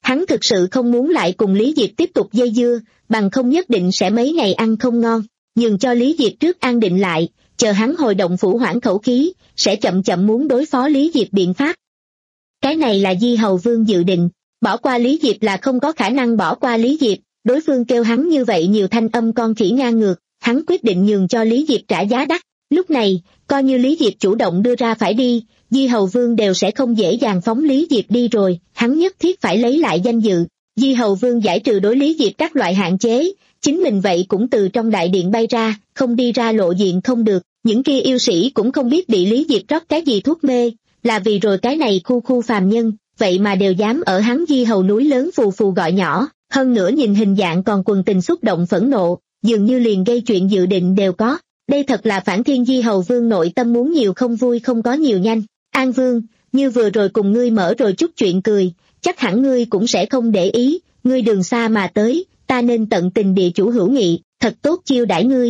B: Hắn thực sự không muốn lại cùng Lý Diệp tiếp tục dây dưa, bằng không nhất định sẽ mấy ngày ăn không ngon, nhường cho Lý Diệp trước an định lại, chờ hắn hồi động phủ hoãn khẩu khí, sẽ chậm chậm muốn đối phó Lý Diệp biện pháp. Cái này là Di Hầu Vương dự định, bỏ qua Lý Diệp là không có khả năng bỏ qua Lý Diệp, đối phương kêu hắn như vậy nhiều thanh âm con khỉ ngang ngược, hắn quyết định nhường cho Lý Diệp trả giá đắt. Lúc này, coi như Lý Diệp chủ động đưa ra phải đi, Di Hầu Vương đều sẽ không dễ dàng phóng Lý Diệp đi rồi, hắn nhất thiết phải lấy lại danh dự. Di Hầu Vương giải trừ đối Lý Diệp các loại hạn chế, chính mình vậy cũng từ trong đại điện bay ra, không đi ra lộ diện không được, những kia yêu sĩ cũng không biết bị Lý Diệp rót cái gì thuốc mê, là vì rồi cái này khu khu phàm nhân, vậy mà đều dám ở hắn Di Hầu núi lớn phù phù gọi nhỏ, hơn nữa nhìn hình dạng còn quần tình xúc động phẫn nộ, dường như liền gây chuyện dự định đều có. Đây thật là phản thiên. Di Hầu Vương nội tâm muốn nhiều không vui không có nhiều nhanh. An Vương, như vừa rồi cùng ngươi mở rồi chút chuyện cười, chắc hẳn ngươi cũng sẽ không để ý, ngươi đường xa mà tới, ta nên tận tình địa chủ hữu nghị, thật tốt chiêu đãi ngươi.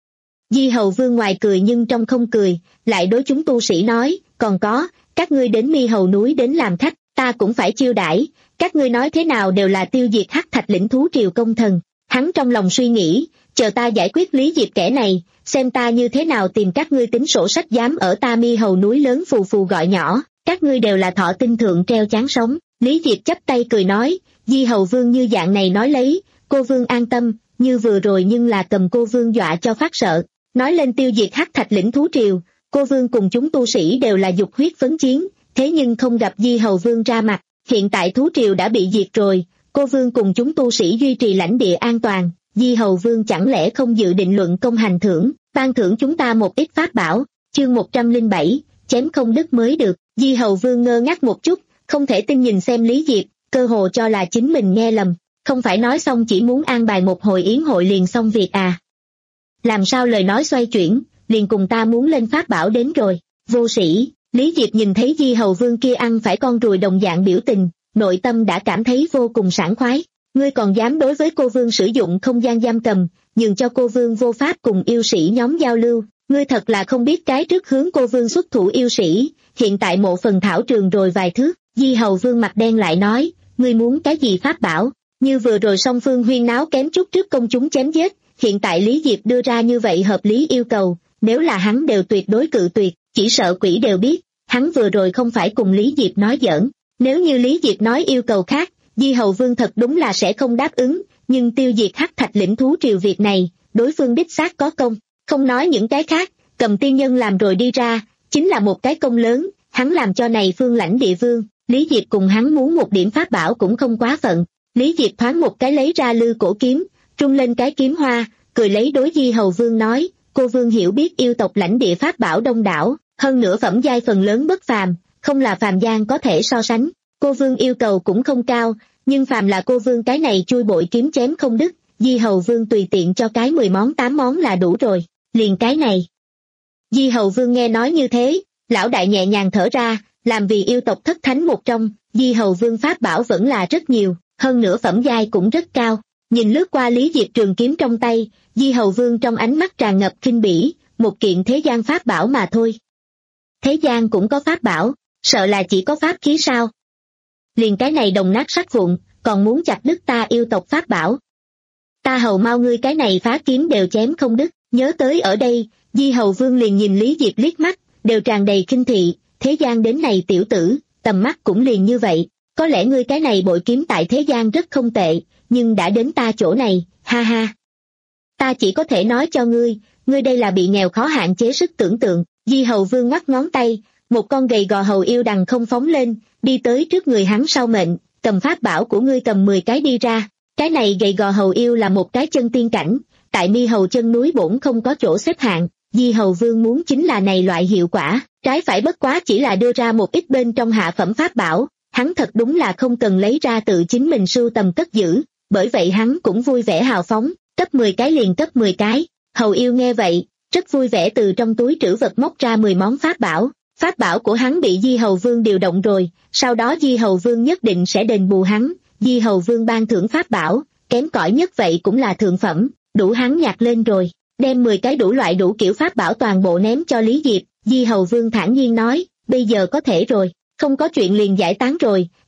B: Di Hầu Vương ngoài cười nhưng trong không cười, lại đối chúng tu sĩ nói, còn có, các ngươi đến Mi Hầu núi đến làm khách, ta cũng phải chiêu đãi, các ngươi nói thế nào đều là tiêu diệt Hắc Thạch lĩnh thú triều công thần. Hắn trong lòng suy nghĩ, chờ ta giải quyết Lý Diệp kẻ này, xem ta như thế nào tìm các ngươi tính sổ sách dám ở ta Mi Hầu núi lớn phù phù gọi nhỏ, các ngươi đều là thọ tinh thượng treo chán sống. Lý Diệp chắp tay cười nói, Di Hầu Vương như dạng này nói lấy, cô Vương an tâm, như vừa rồi nhưng là cầm cô Vương dọa cho phát sợ. Nói lên tiêu diệt Hắc Thạch lĩnh thú triều, cô Vương cùng chúng tu sĩ đều là dục huyết phấn chiến, thế nhưng không gặp Di Hầu Vương ra mặt, hiện tại thú triều đã bị diệt rồi, cô Vương cùng chúng tu sĩ duy trì lãnh địa an toàn, Di Hầu Vương chẳng lẽ không dự định luận công hành thưởng, ban thưởng chúng ta một ít pháp bảo. Chương một trăm lẻ bảy, chém không đứt mới được. Di Hầu Vương ngơ ngác một chút, không thể tin nhìn xem Lý Diệp, cơ hồ cho là chính mình nghe lầm, không phải nói xong chỉ muốn an bài một hồi yến hội liền xong việc à. Làm sao lời nói xoay chuyển, liền cùng ta muốn lên pháp bảo đến rồi, vô sĩ. Lý Diệp nhìn thấy Di Hầu Vương kia ăn phải con ruồi đồng dạng biểu tình, nội tâm đã cảm thấy vô cùng sảng khoái. Ngươi còn dám đối với cô Vương sử dụng không gian giam cầm, nhường cho cô Vương vô pháp cùng yêu sĩ nhóm giao lưu, ngươi thật là không biết cái trước hướng cô Vương xuất thủ yêu sĩ, hiện tại mộ phần thảo trường rồi vài thước. Di Hầu Vương mặt đen lại nói, ngươi muốn cái gì pháp bảo, như vừa rồi song phương huyên náo kém chút trước công chúng chém giết, hiện tại Lý Diệp đưa ra như vậy hợp lý yêu cầu, nếu là hắn đều tuyệt đối cự tuyệt, chỉ sợ quỷ đều biết, hắn vừa rồi không phải cùng Lý Diệp nói giỡn, nếu như Lý Diệp nói yêu cầu khác, Di Hầu Vương thật đúng là sẽ không đáp ứng, nhưng tiêu diệt Hắc Thạch lĩnh thú triều việc này, đối phương đích xác có công, không nói những cái khác, cầm tiên nhân làm rồi đi ra, chính là một cái công lớn, hắn làm cho này phương lãnh địa vương, Lý Diệp cùng hắn muốn một điểm pháp bảo cũng không quá phận. Lý Diệp thoáng một cái lấy ra lư cổ kiếm, trung lên cái kiếm hoa, cười lấy đối Di Hầu Vương nói, cô Vương hiểu biết yêu tộc lãnh địa pháp bảo đông đảo, hơn nữa phẩm giai phần lớn bất phàm, không là phàm gian có thể so sánh. Cô Vương yêu cầu cũng không cao, nhưng phàm là cô Vương cái này chui bội kiếm chém không đứt, Di Hầu Vương tùy tiện cho cái mười món tám món là đủ rồi, liền cái này. Di Hầu Vương nghe nói như thế, lão đại nhẹ nhàng thở ra, làm vì yêu tộc thất thánh một trong, Di Hầu Vương pháp bảo vẫn là rất nhiều, hơn nữa phẩm giai cũng rất cao. Nhìn lướt qua Lý Diệp trường kiếm trong tay, Di Hầu Vương trong ánh mắt tràn ngập khinh bỉ, một kiện thế gian pháp bảo mà thôi. Thế gian cũng có pháp bảo, sợ là chỉ có pháp khí sao? Liền cái này đồng nát sắt vụn, còn muốn chặt đứt ta yêu tộc pháp bảo. Ta hầu mau ngươi cái này phá kiếm đều chém không đứt, nhớ tới ở đây, Di Hầu Vương liền nhìn Lý Diệp liếc mắt, đều tràn đầy khinh thị, thế gian đến này tiểu tử, tầm mắt cũng liền như vậy, có lẽ ngươi cái này bội kiếm tại thế gian rất không tệ, nhưng đã đến ta chỗ này, ha ha. Ta chỉ có thể nói cho ngươi, ngươi đây là bị nghèo khó hạn chế sức tưởng tượng. Di Hầu Vương ngoắc ngón tay, một con gầy gò hầu yêu đằng không phóng lên, đi tới trước người hắn sau mệnh, cầm pháp bảo của ngươi cầm mười cái đi ra. Cái này gầy gò hầu yêu là một cái chân tiên cảnh, tại Mi Hầu chân núi bổn không có chỗ xếp hạng, Di Hầu Vương muốn chính là này loại hiệu quả, trái phải bất quá chỉ là đưa ra một ít bên trong hạ phẩm pháp bảo, hắn thật đúng là không cần lấy ra tự chính mình sưu tầm cất giữ, bởi vậy hắn cũng vui vẻ hào phóng, cấp mười cái liền cấp mười cái. Hầu yêu nghe vậy, rất vui vẻ từ trong túi trữ vật móc ra mười món pháp bảo. Pháp bảo của hắn bị Di Hầu Vương điều động rồi, sau đó Di Hầu Vương nhất định sẽ đền bù hắn. Di Hầu Vương ban thưởng pháp bảo, kém cỏi nhất vậy cũng là thượng phẩm, đủ hắn nhặt lên rồi, đem mười cái đủ loại đủ kiểu pháp bảo toàn bộ ném cho Lý Diệp. Di Hầu Vương thản nhiên nói, bây giờ có thể rồi, không có chuyện liền giải tán rồi,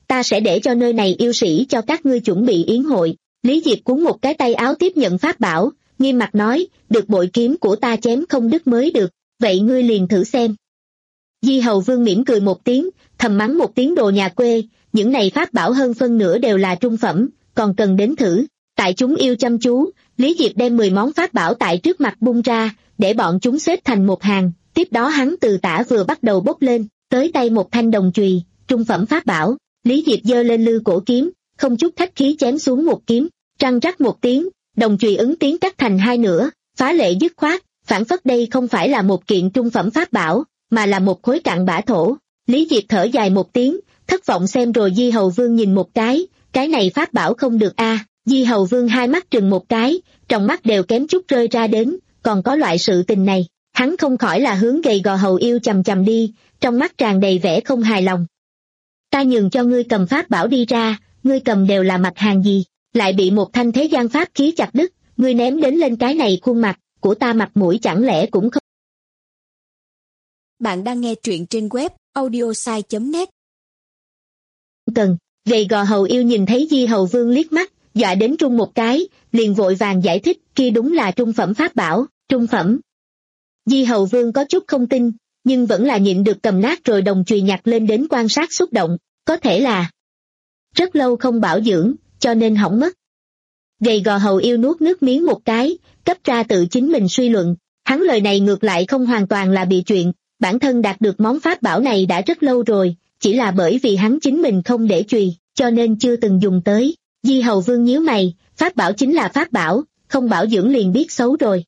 B: ta sẽ để cho nơi này yêu sĩ cho các ngươi chuẩn bị yến hội. Lý Diệp cuốn một cái tay áo tiếp nhận pháp bảo, nghiêm mặt nói, được bội kiếm của ta chém không đứt mới được, vậy ngươi liền thử xem. Di Hầu Vương mỉm cười một tiếng, thầm mắng một tiếng đồ nhà quê, những này pháp bảo hơn phân nửa đều là trung phẩm, còn cần đến thử. Tại chúng yêu chăm chú, Lý Diệp đem mười món pháp bảo tại trước mặt bung ra, để bọn chúng xếp thành một hàng, tiếp đó hắn từ tả vừa bắt đầu bốc lên, tới tay một thanh đồng chùy, trung phẩm pháp bảo, Lý Diệp giơ lên lư cổ kiếm, không chút khách khí chém xuống một kiếm, răng rắc một tiếng, đồng chùy ứng tiếng cắt thành hai nửa, phá lệ dứt khoát, phản phất đây không phải là một kiện trung phẩm pháp bảo, mà là một khối cặn bã thổ. Lý Diệp thở dài một tiếng, thất vọng xem rồi Di Hầu Vương nhìn một cái, cái này pháp bảo không được a. Di Hầu Vương hai mắt trừng một cái, trong mắt đều kém chút rơi ra đến, còn có loại sự tình này, hắn không khỏi là hướng gầy gò hầu yêu chầm chầm đi, trong mắt tràn đầy vẻ không hài lòng. Ta nhường cho ngươi cầm pháp bảo đi ra, ngươi cầm đều là mặt hàng gì, lại bị một thanh thế gian pháp khí chặt đứt, ngươi ném đến lên cái này khuôn mặt, của ta mặt mũi chẳng lẽ cũng không.
C: Bạn đang nghe truyện trên web audiosai chấm net.
B: Cần, gầy gò hầu yêu nhìn thấy Di Hầu Vương liếc mắt, dọa đến run một cái, liền vội vàng giải thích, kia đúng là trung phẩm pháp bảo, trung phẩm. Di Hầu Vương có chút không tin, nhưng vẫn là nhịn được cầm nát rồi đồng chùy nhặt lên đến quan sát xúc động, có thể là rất lâu không bảo dưỡng, cho nên hỏng mất. Gầy gò hầu yêu nuốt nước miếng một cái, cấp ra tự chính mình suy luận, hắn lời này ngược lại không hoàn toàn là bị chuyện, bản thân đạt được món pháp bảo này đã rất lâu rồi, chỉ là bởi vì hắn chính mình không để chùy, cho nên chưa từng dùng tới. Di Hầu Vương nhíu mày, pháp bảo chính là pháp bảo, không bảo dưỡng liền biết xấu rồi.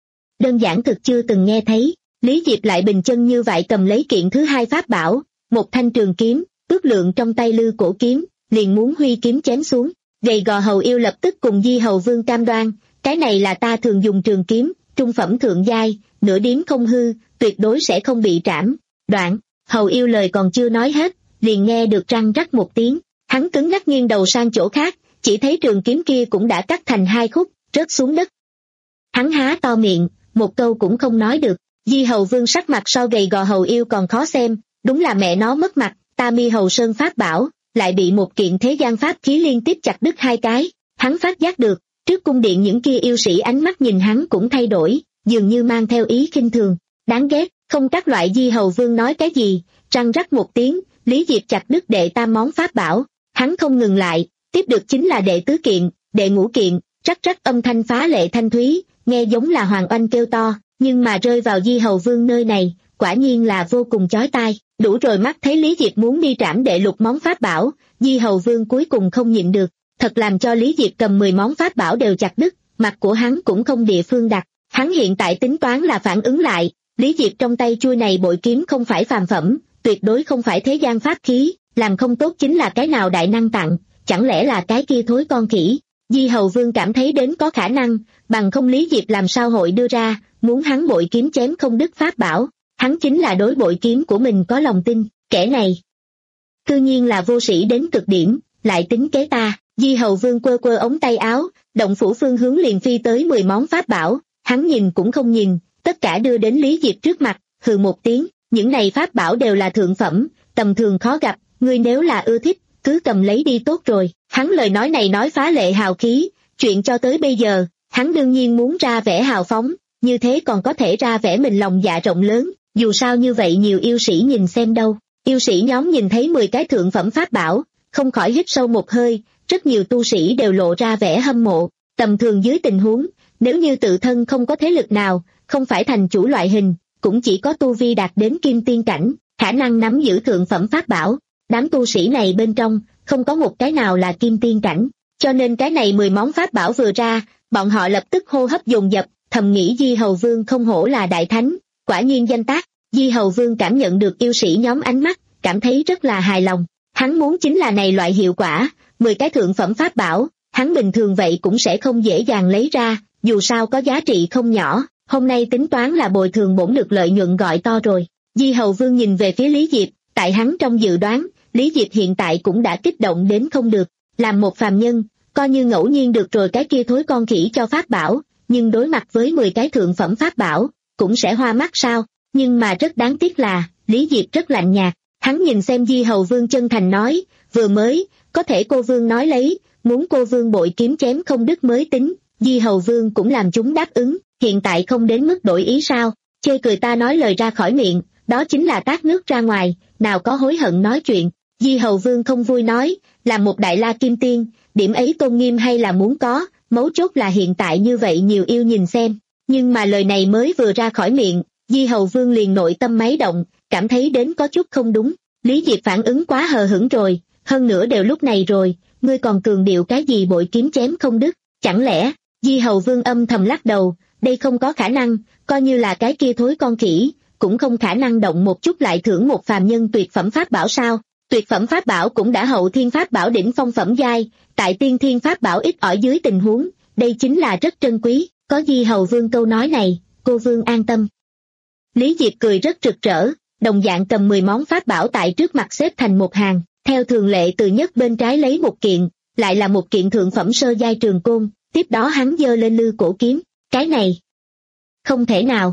B: Đơn giản thực chưa từng nghe thấy. Lý Diệp lại bình chân như vậy cầm lấy kiện thứ hai pháp bảo, một thanh trường kiếm, ước lượng trong tay lư cổ kiếm, liền muốn huy kiếm chém xuống. Gầy gò hầu yêu lập tức cùng Di Hầu Vương cam đoan, cái này là ta thường dùng trường kiếm, trung phẩm thượng giai, nửa điểm không hư, tuyệt đối sẽ không bị trảm. Đoạn, hầu yêu lời còn chưa nói hết, liền nghe được răng rắc một tiếng, hắn cứng ngắc nghiêng đầu sang chỗ khác, chỉ thấy trường kiếm kia cũng đã cắt thành hai khúc, rớt xuống đất. Hắn há to miệng, một câu cũng không nói được. Di Hầu Vương sắc mặt so gầy gò hầu yêu còn khó xem, đúng là mẹ nó mất mặt, ta Mi Hầu Sơn pháp bảo, lại bị một kiện thế gian pháp khí liên tiếp chặt đứt hai cái. Hắn phát giác được, trước cung điện những kia yêu sĩ ánh mắt nhìn hắn cũng thay đổi, dường như mang theo ý khinh thường, đáng ghét, không các loại. Di Hầu Vương nói cái gì, răng rắc một tiếng, Lý Diệp chặt đứt đệ tam món pháp bảo, hắn không ngừng lại, tiếp được chính là đệ tứ kiện, đệ ngũ kiện, rắc rắc âm thanh phá lệ thanh thúy, nghe giống là hoàng oanh kêu to, nhưng mà rơi vào Di Hầu Vương nơi này, quả nhiên là vô cùng chói tai. Đủ rồi, mắt thấy Lý Diệp muốn đi trảm đệ lục món pháp bảo, Di Hầu Vương cuối cùng không nhịn được, thật làm cho Lý Diệp cầm mười món pháp bảo đều chặt đứt, mặt của hắn cũng không địa phương đặt. Hắn hiện tại tính toán là phản ứng lại, Lý Diệp trong tay chuôi này bội kiếm không phải phàm phẩm, tuyệt đối không phải thế gian pháp khí, làm không tốt chính là cái nào đại năng tặng, chẳng lẽ là cái kia thối con khỉ. Di Hầu Vương cảm thấy đến có khả năng, bằng không Lý Diệp làm sao hội đưa ra, muốn hắn bội kiếm chém không đứt pháp bảo, hắn chính là đối bội kiếm của mình có lòng tin, kẻ này cư nhiên là vô sĩ đến cực điểm, lại tính kế ta. Di Hầu Vương quơ quơ ống tay áo, động phủ phương hướng liền phi tới mười món pháp bảo, hắn nhìn cũng không nhìn, tất cả đưa đến Lý Diệp trước mặt, hừ một tiếng, những này pháp bảo đều là thượng phẩm, tầm thường khó gặp, ngươi nếu là ưa thích, cứ cầm lấy đi tốt rồi. Hắn lời nói này nói phá lệ hào khí, chuyện cho tới bây giờ, hắn đương nhiên muốn ra vẻ hào phóng, như thế còn có thể ra vẻ mình lòng dạ rộng lớn, dù sao như vậy nhiều yêu sĩ nhìn xem đâu. Yêu sĩ nhóm nhìn thấy mười cái thượng phẩm pháp bảo, không khỏi hít sâu một hơi, rất nhiều tu sĩ đều lộ ra vẻ hâm mộ. Tầm thường dưới tình huống, nếu như tự thân không có thế lực nào, không phải thành chủ loại hình, cũng chỉ có tu vi đạt đến kim tiên cảnh, khả năng nắm giữ thượng phẩm pháp bảo. Đám tu sĩ này bên trong, không có một cái nào là kim tiên cảnh, cho nên cái này mười món pháp bảo vừa ra, bọn họ lập tức hô hấp dồn dập, thầm nghĩ Di Hầu Vương không hổ là đại thánh, quả nhiên danh tác. Di Hầu Vương cảm nhận được yêu sĩ nhóm ánh mắt, cảm thấy rất là hài lòng, hắn muốn chính là này loại hiệu quả, mười cái thượng phẩm pháp bảo, hắn bình thường vậy cũng sẽ không dễ dàng lấy ra, dù sao có giá trị không nhỏ, hôm nay tính toán là bồi thường bổn được lợi nhuận gọi to rồi. Di Hầu Vương nhìn về phía Lý Diệp, tại hắn trong dự đoán, Lý Diệp hiện tại cũng đã kích động đến không được, làm một phàm nhân, coi như ngẫu nhiên được rồi cái kia thối con khỉ cho pháp bảo, nhưng đối mặt với mười cái thượng phẩm pháp bảo, cũng sẽ hoa mắt sao. Nhưng mà rất đáng tiếc là, Lý Diệp rất lạnh nhạt, hắn nhìn xem Di Hầu Vương chân thành nói, vừa mới, có thể cô Vương nói lấy, muốn cô Vương bội kiếm chém không đứt mới tính, Di Hầu Vương cũng làm chúng đáp ứng, hiện tại không đến mức đổi ý sao, chê cười ta nói lời ra khỏi miệng, đó chính là tát nước ra ngoài, nào có hối hận nói chuyện. Di Hầu Vương không vui nói, là một đại la kim tiên, điểm ấy tôn nghiêm hay là muốn có, mấu chốt là hiện tại như vậy nhiều yêu nhìn xem. Nhưng mà lời này mới vừa ra khỏi miệng, Di Hầu Vương liền nội tâm máy động, cảm thấy đến có chút không đúng. Lý Diệp phản ứng quá hờ hững rồi, hơn nữa đều lúc này rồi, ngươi còn cường điệu cái gì bội kiếm chém không đứt, chẳng lẽ, Di Hầu Vương âm thầm lắc đầu, đây không có khả năng, coi như là cái kia thối con khỉ, cũng không khả năng động một chút lại thưởng một phàm nhân tuyệt phẩm pháp bảo sao. Tuyệt phẩm pháp bảo cũng đã hậu thiên pháp bảo đỉnh phong phẩm giai, tại tiên thiên pháp bảo ít ỏi dưới tình huống, đây chính là rất trân quý, có Di Hầu Vương câu nói này, cô Vương an tâm. Lý Diệp cười rất rực rỡ, đồng dạng cầm mười món pháp bảo tại trước mặt xếp thành một hàng, theo thường lệ từ nhất bên trái lấy một kiện, lại là một kiện thượng phẩm sơ giai trường côn, tiếp đó hắn giơ lên lư cổ kiếm, cái này, không thể nào.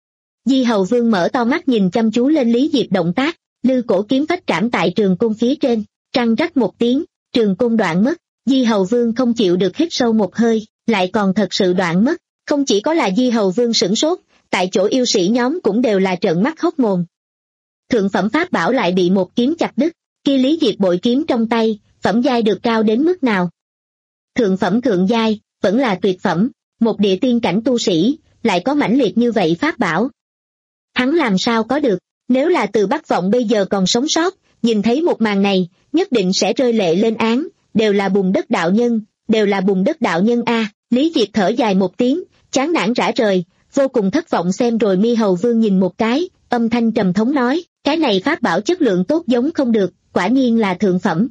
B: Di Hầu Vương mở to mắt nhìn chăm chú lên Lý Diệp động tác, lư cổ kiếm phách trảm tại trường côn phía trên, trăng rắc một tiếng, trường côn đoạn mất, Di Hầu Vương không chịu được hít sâu một hơi, lại còn thật sự đoạn mất, không chỉ có là Di Hầu Vương sửng sốt, tại chỗ yêu sĩ nhóm cũng đều là trợn mắt hốc mồm. Thượng phẩm pháp bảo lại bị một kiếm chặt đứt, kia Lý Diệp bội kiếm trong tay, phẩm giai được cao đến mức nào? Thượng phẩm thượng giai, vẫn là tuyệt phẩm, một địa tiên cảnh tu sĩ, lại có mãnh liệt như vậy pháp bảo. Hắn làm sao có được, nếu là Từ Bắc Vọng bây giờ còn sống sót, nhìn thấy một màn này, nhất định sẽ rơi lệ lên án, đều là bùn đất đạo nhân, đều là bùn đất đạo nhân a. Lý Diệp thở dài một tiếng, chán nản rã rời, vô cùng thất vọng xem rồi Mi Hầu Vương nhìn một cái, âm thanh trầm thống nói, cái này pháp bảo chất lượng tốt giống không được, quả nhiên là thượng phẩm.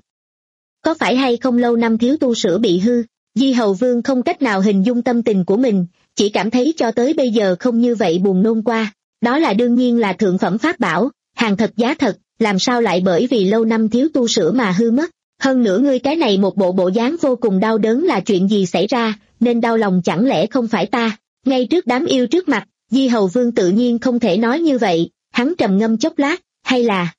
B: Có phải hay không lâu năm thiếu tu sửa bị hư? Di Hầu Vương không cách nào hình dung tâm tình của mình, chỉ cảm thấy cho tới bây giờ không như vậy buồn nôn qua. Đó là đương nhiên là thượng phẩm pháp bảo, hàng thật giá thật, làm sao lại bởi vì lâu năm thiếu tu sửa mà hư mất. Hơn nữa ngươi cái này một bộ bộ dáng vô cùng đau đớn là chuyện gì xảy ra, nên đau lòng chẳng lẽ không phải ta. Ngay trước đám yêu trước mặt, Di Hầu Vương tự nhiên không thể nói như vậy, hắn trầm ngâm chốc lát, hay là...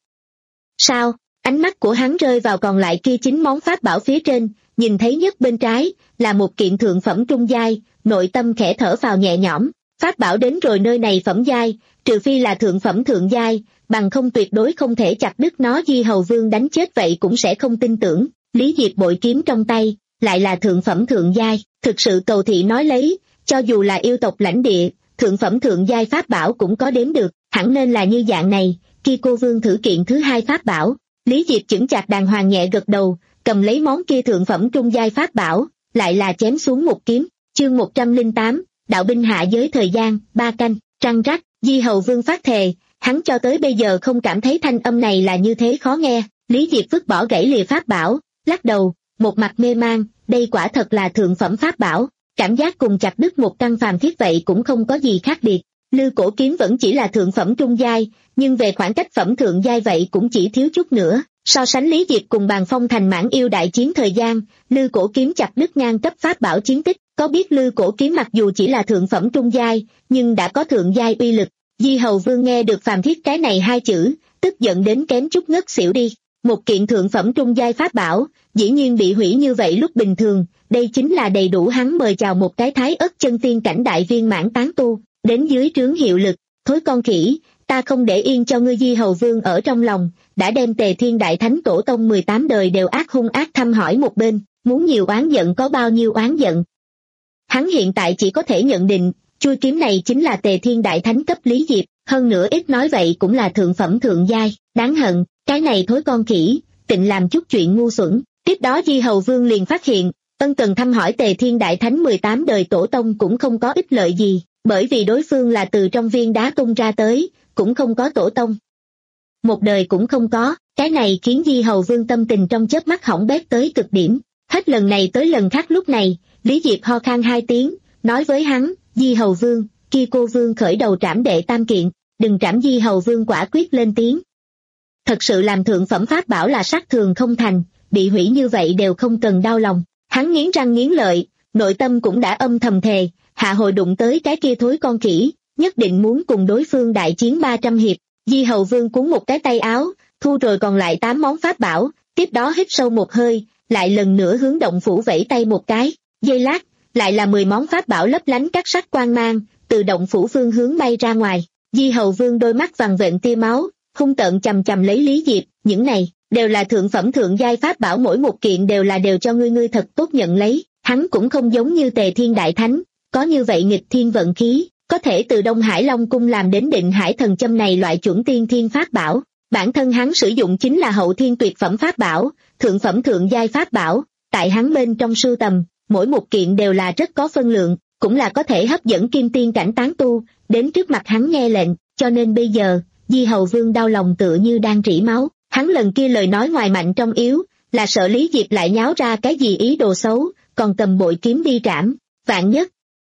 B: Sao? Ánh mắt của hắn rơi vào còn lại kia chín món pháp bảo phía trên, nhìn thấy nhất bên trái, là một kiện thượng phẩm trung giai, nội tâm khẽ thở vào nhẹ nhõm. Pháp bảo đến rồi nơi này phẩm giai, trừ phi là thượng phẩm thượng giai, bằng không tuyệt đối không thể chặt đứt nó. Di Hầu Vương đánh chết vậy cũng sẽ không tin tưởng. Lý Diệp bội kiếm trong tay, lại là thượng phẩm thượng giai, thực sự cầu thị nói lấy, cho dù là yêu tộc lãnh địa, thượng phẩm thượng giai pháp bảo cũng có đếm được, hẳn nên là như dạng này. Khi cô Vương thử kiện thứ hai pháp bảo, Lý Diệp chững chạc đàng hoàng nhẹ gật đầu, cầm lấy món kia thượng phẩm trung giai pháp bảo, lại là chém xuống một kiếm. Chương một trăm lẻ tám, đạo binh hạ giới thời gian, ba canh, trăng rắc. Di Hầu Vương phát thề, hắn cho tới bây giờ không cảm thấy thanh âm này là như thế khó nghe. Lý Diệp vứt bỏ gãy lìa pháp bảo, lắc đầu, một mặt mê mang, đây quả thật là thượng phẩm pháp bảo, cảm giác cùng chặt đứt một căn phàm thiết vậy cũng không có gì khác biệt. Lư cổ kiếm vẫn chỉ là thượng phẩm trung giai, nhưng về khoảng cách phẩm thượng giai vậy cũng chỉ thiếu chút nữa. So sánh Lý Diệp cùng Bàn Phong Thành mãn yêu đại chiến thời gian, lư cổ kiếm chặt đứt ngang cấp pháp bảo chiến tích, có biết lư cổ kiếm mặc dù chỉ là thượng phẩm trung giai, nhưng đã có thượng giai uy lực. Di Hầu Vương nghe được phàm thiết cái này hai chữ, tức giận đến kém chút ngất xỉu đi. Một kiện thượng phẩm trung giai pháp bảo, dĩ nhiên bị hủy như vậy lúc bình thường, đây chính là đầy đủ hắn mời chào một cái thái ất chân tiên cảnh đại viên mãn tán tu, đến dưới trướng hiệu lực. Thối con khỉ, ta không để yên cho ngươi. Di Hầu Vương ở trong lòng, đã đem Tề Thiên Đại Thánh Tổ Tông mười tám đời đều ác hung ác thăm hỏi một bên, muốn nhiều oán giận có bao nhiêu oán giận. Hắn hiện tại chỉ có thể nhận định, chui kiếm này chính là Tề Thiên Đại Thánh cấp Lý Diệp, hơn nữa ít nói vậy cũng là thượng phẩm thượng giai, đáng hận, cái này thối con khỉ, tịnh làm chút chuyện ngu xuẩn. Tiếp đó Di Hầu Vương liền phát hiện, ân cần thăm hỏi Tề Thiên Đại Thánh mười tám đời Tổ Tông cũng không có ích lợi gì, bởi vì đối phương là từ trong viên đá tung ra tới, cũng không có tổ tông. Một đời cũng không có, cái này khiến Di Hầu Vương tâm tình trong chớp mắt hỏng bét tới cực điểm. Hết lần này tới lần khác lúc này, Lý Diệp ho khan hai tiếng, nói với hắn, Di Hầu Vương, kia cô Vương khởi đầu trảm đệ tam kiện, đừng trảm. Di Hầu Vương quả quyết lên tiếng. Thật sự làm thượng phẩm pháp bảo là sát thường không thành, bị hủy như vậy đều không cần đau lòng. Hắn nghiến răng nghiến lợi, nội tâm cũng đã âm thầm thề, hạ hồi đụng tới cái kia thối con khỉ, nhất định muốn cùng đối phương đại chiến ba trăm hiệp. Di Hầu Vương cuốn một cái tay áo, thu rồi còn lại tám món pháp bảo, tiếp đó hít sâu một hơi, lại lần nữa hướng động phủ vẫy tay một cái, giây lát, lại là mười món pháp bảo lấp lánh các sắc quang mang, từ động phủ phương hướng bay ra ngoài. Di Hầu Vương đôi mắt vằn vện tia máu, hung tợn chầm chầm lấy Lý Diệp, những này đều là thượng phẩm thượng giai pháp bảo, mỗi một kiện đều là đều cho ngươi ngươi thật tốt nhận lấy. Hắn cũng không giống như Tề Thiên Đại Thánh, có như vậy nghịch thiên vận khí, có thể từ Đông Hải Long Cung làm đến Định Hải Thần Châm này loại chuẩn tiên thiên pháp bảo. Bản thân hắn sử dụng chính là hậu thiên tuyệt phẩm pháp bảo, thượng phẩm thượng giai pháp bảo, tại hắn bên trong sưu tầm, mỗi một kiện đều là rất có phân lượng, cũng là có thể hấp dẫn kim tiên cảnh tán tu, đến trước mặt hắn nghe lệnh, cho nên bây giờ, Di Hầu Vương đau lòng tựa như đang rỉ máu, hắn lần kia lời nói ngoài mạnh trong yếu, là sợ Lý Diệp lại nháo ra cái gì ý đồ xấu, còn cầm bội kiếm đi trảm, vạn nhất.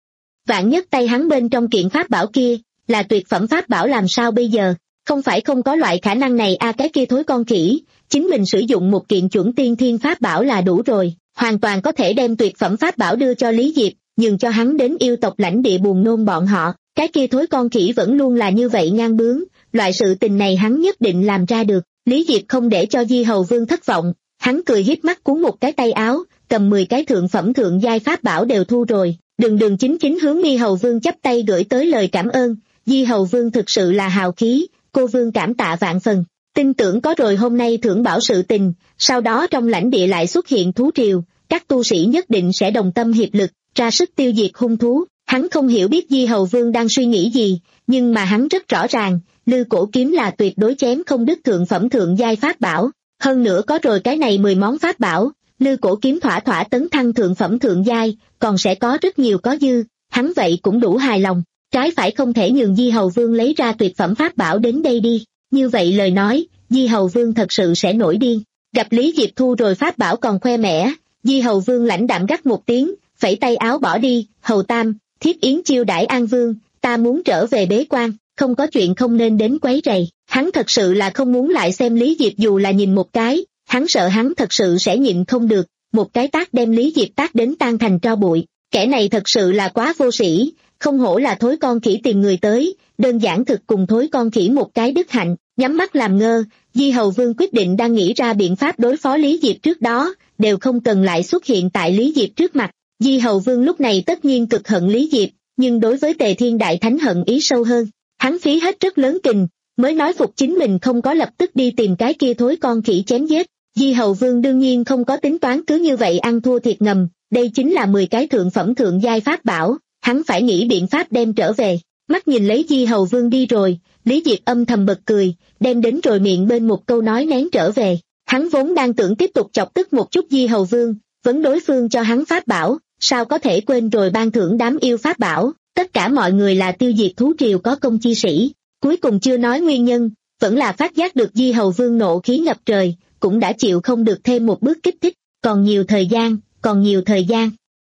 B: Vạn nhất tay hắn bên trong kiện pháp bảo kia, là tuyệt phẩm pháp bảo làm sao bây giờ, không phải không có loại khả năng này a à, cái kia thối con khỉ, chính mình sử dụng một kiện chuẩn tiên thiên pháp bảo là đủ rồi, hoàn toàn có thể đem tuyệt phẩm pháp bảo đưa cho Lý Diệp, nhường cho hắn đến yêu tộc lãnh địa buồn nôn bọn họ, cái kia thối con khỉ vẫn luôn là như vậy ngang bướng, loại sự tình này hắn nhất định làm ra được. Lý Diệp không để cho Di Hầu Vương thất vọng, hắn cười híp mắt cuốn một cái tay áo, cầm mười cái thượng phẩm thượng giai pháp bảo đều thu rồi, đường đường chính chính hướng Di Hầu Vương chắp tay gửi tới lời cảm ơn. Di Hầu Vương thực sự là hào khí, cô Vương cảm tạ vạn phần, tin tưởng có rồi hôm nay thưởng bảo sự tình, sau đó trong lãnh địa lại xuất hiện thú triều, các tu sĩ nhất định sẽ đồng tâm hiệp lực, ra sức tiêu diệt hung thú. Hắn không hiểu biết Di Hầu Vương đang suy nghĩ gì, nhưng mà hắn rất rõ ràng, Lư Cổ Kiếm là tuyệt đối chém không đứt thượng phẩm thượng giai pháp bảo, hơn nữa có rồi cái này mười món pháp bảo, Lư Cổ Kiếm thỏa thỏa tấn thăng thượng phẩm thượng giai, còn sẽ có rất nhiều có dư, hắn vậy cũng đủ hài lòng, trái phải không thể nhường Di Hầu Vương lấy ra tuyệt phẩm pháp bảo đến đây đi, như vậy lời nói, Di Hầu Vương thật sự sẽ nổi điên. Gặp Lý Diệp thu rồi pháp bảo còn khoe mẽ, Di Hầu Vương lãnh đạm gắt một tiếng, phẩy tay áo bỏ đi, Hầu Tam, thiếp yến chiêu đãi An Vương, ta muốn trở về bế quan, không có chuyện không nên đến quấy rầy. Hắn thật sự là không muốn lại xem Lý Diệp dù là nhìn một cái, hắn sợ hắn thật sự sẽ nhịn không được, một cái tát đem Lý Diệp tát đến tan thành tro bụi, kẻ này thật sự là quá vô sĩ, không hổ là thối con khỉ tìm người tới, đơn giản thực cùng thối con khỉ một cái đức hạnh. Nhắm mắt làm ngơ, Di Hầu Vương quyết định đang nghĩ ra biện pháp đối phó Lý Diệp trước đó, đều không cần lại xuất hiện tại Lý Diệp trước mặt. Di Hầu Vương lúc này tất nhiên cực hận Lý Diệp, nhưng đối với Tề Thiên Đại Thánh hận ý sâu hơn, hắn phí hết rất lớn kình, mới nói phục chính mình không có lập tức đi tìm cái kia thối con khỉ chém giết. Di Hầu Vương đương nhiên không có tính toán cứ như vậy ăn thua thiệt ngầm, đây chính là mười cái thượng phẩm thượng giai pháp bảo, hắn phải nghĩ biện pháp đem trở về. Mắt nhìn lấy Di Hầu Vương đi rồi, Lý Diệp âm thầm bật cười, đem đến rồi miệng bên một câu nói nén trở về. Hắn vốn đang tưởng tiếp tục chọc tức một chút Di Hầu Vương, vấn đối phương cho hắn pháp bảo, sao có thể quên rồi ban thưởng đám yêu pháp bảo, tất cả mọi người là tiêu diệt thú triều có công chi sĩ. Cuối cùng chưa nói nguyên nhân, vẫn là phát giác được Di Hầu Vương nộ khí ngập trời, cũng đã chịu không được thêm một bước kích thích, còn nhiều thời gian, còn nhiều thời gian.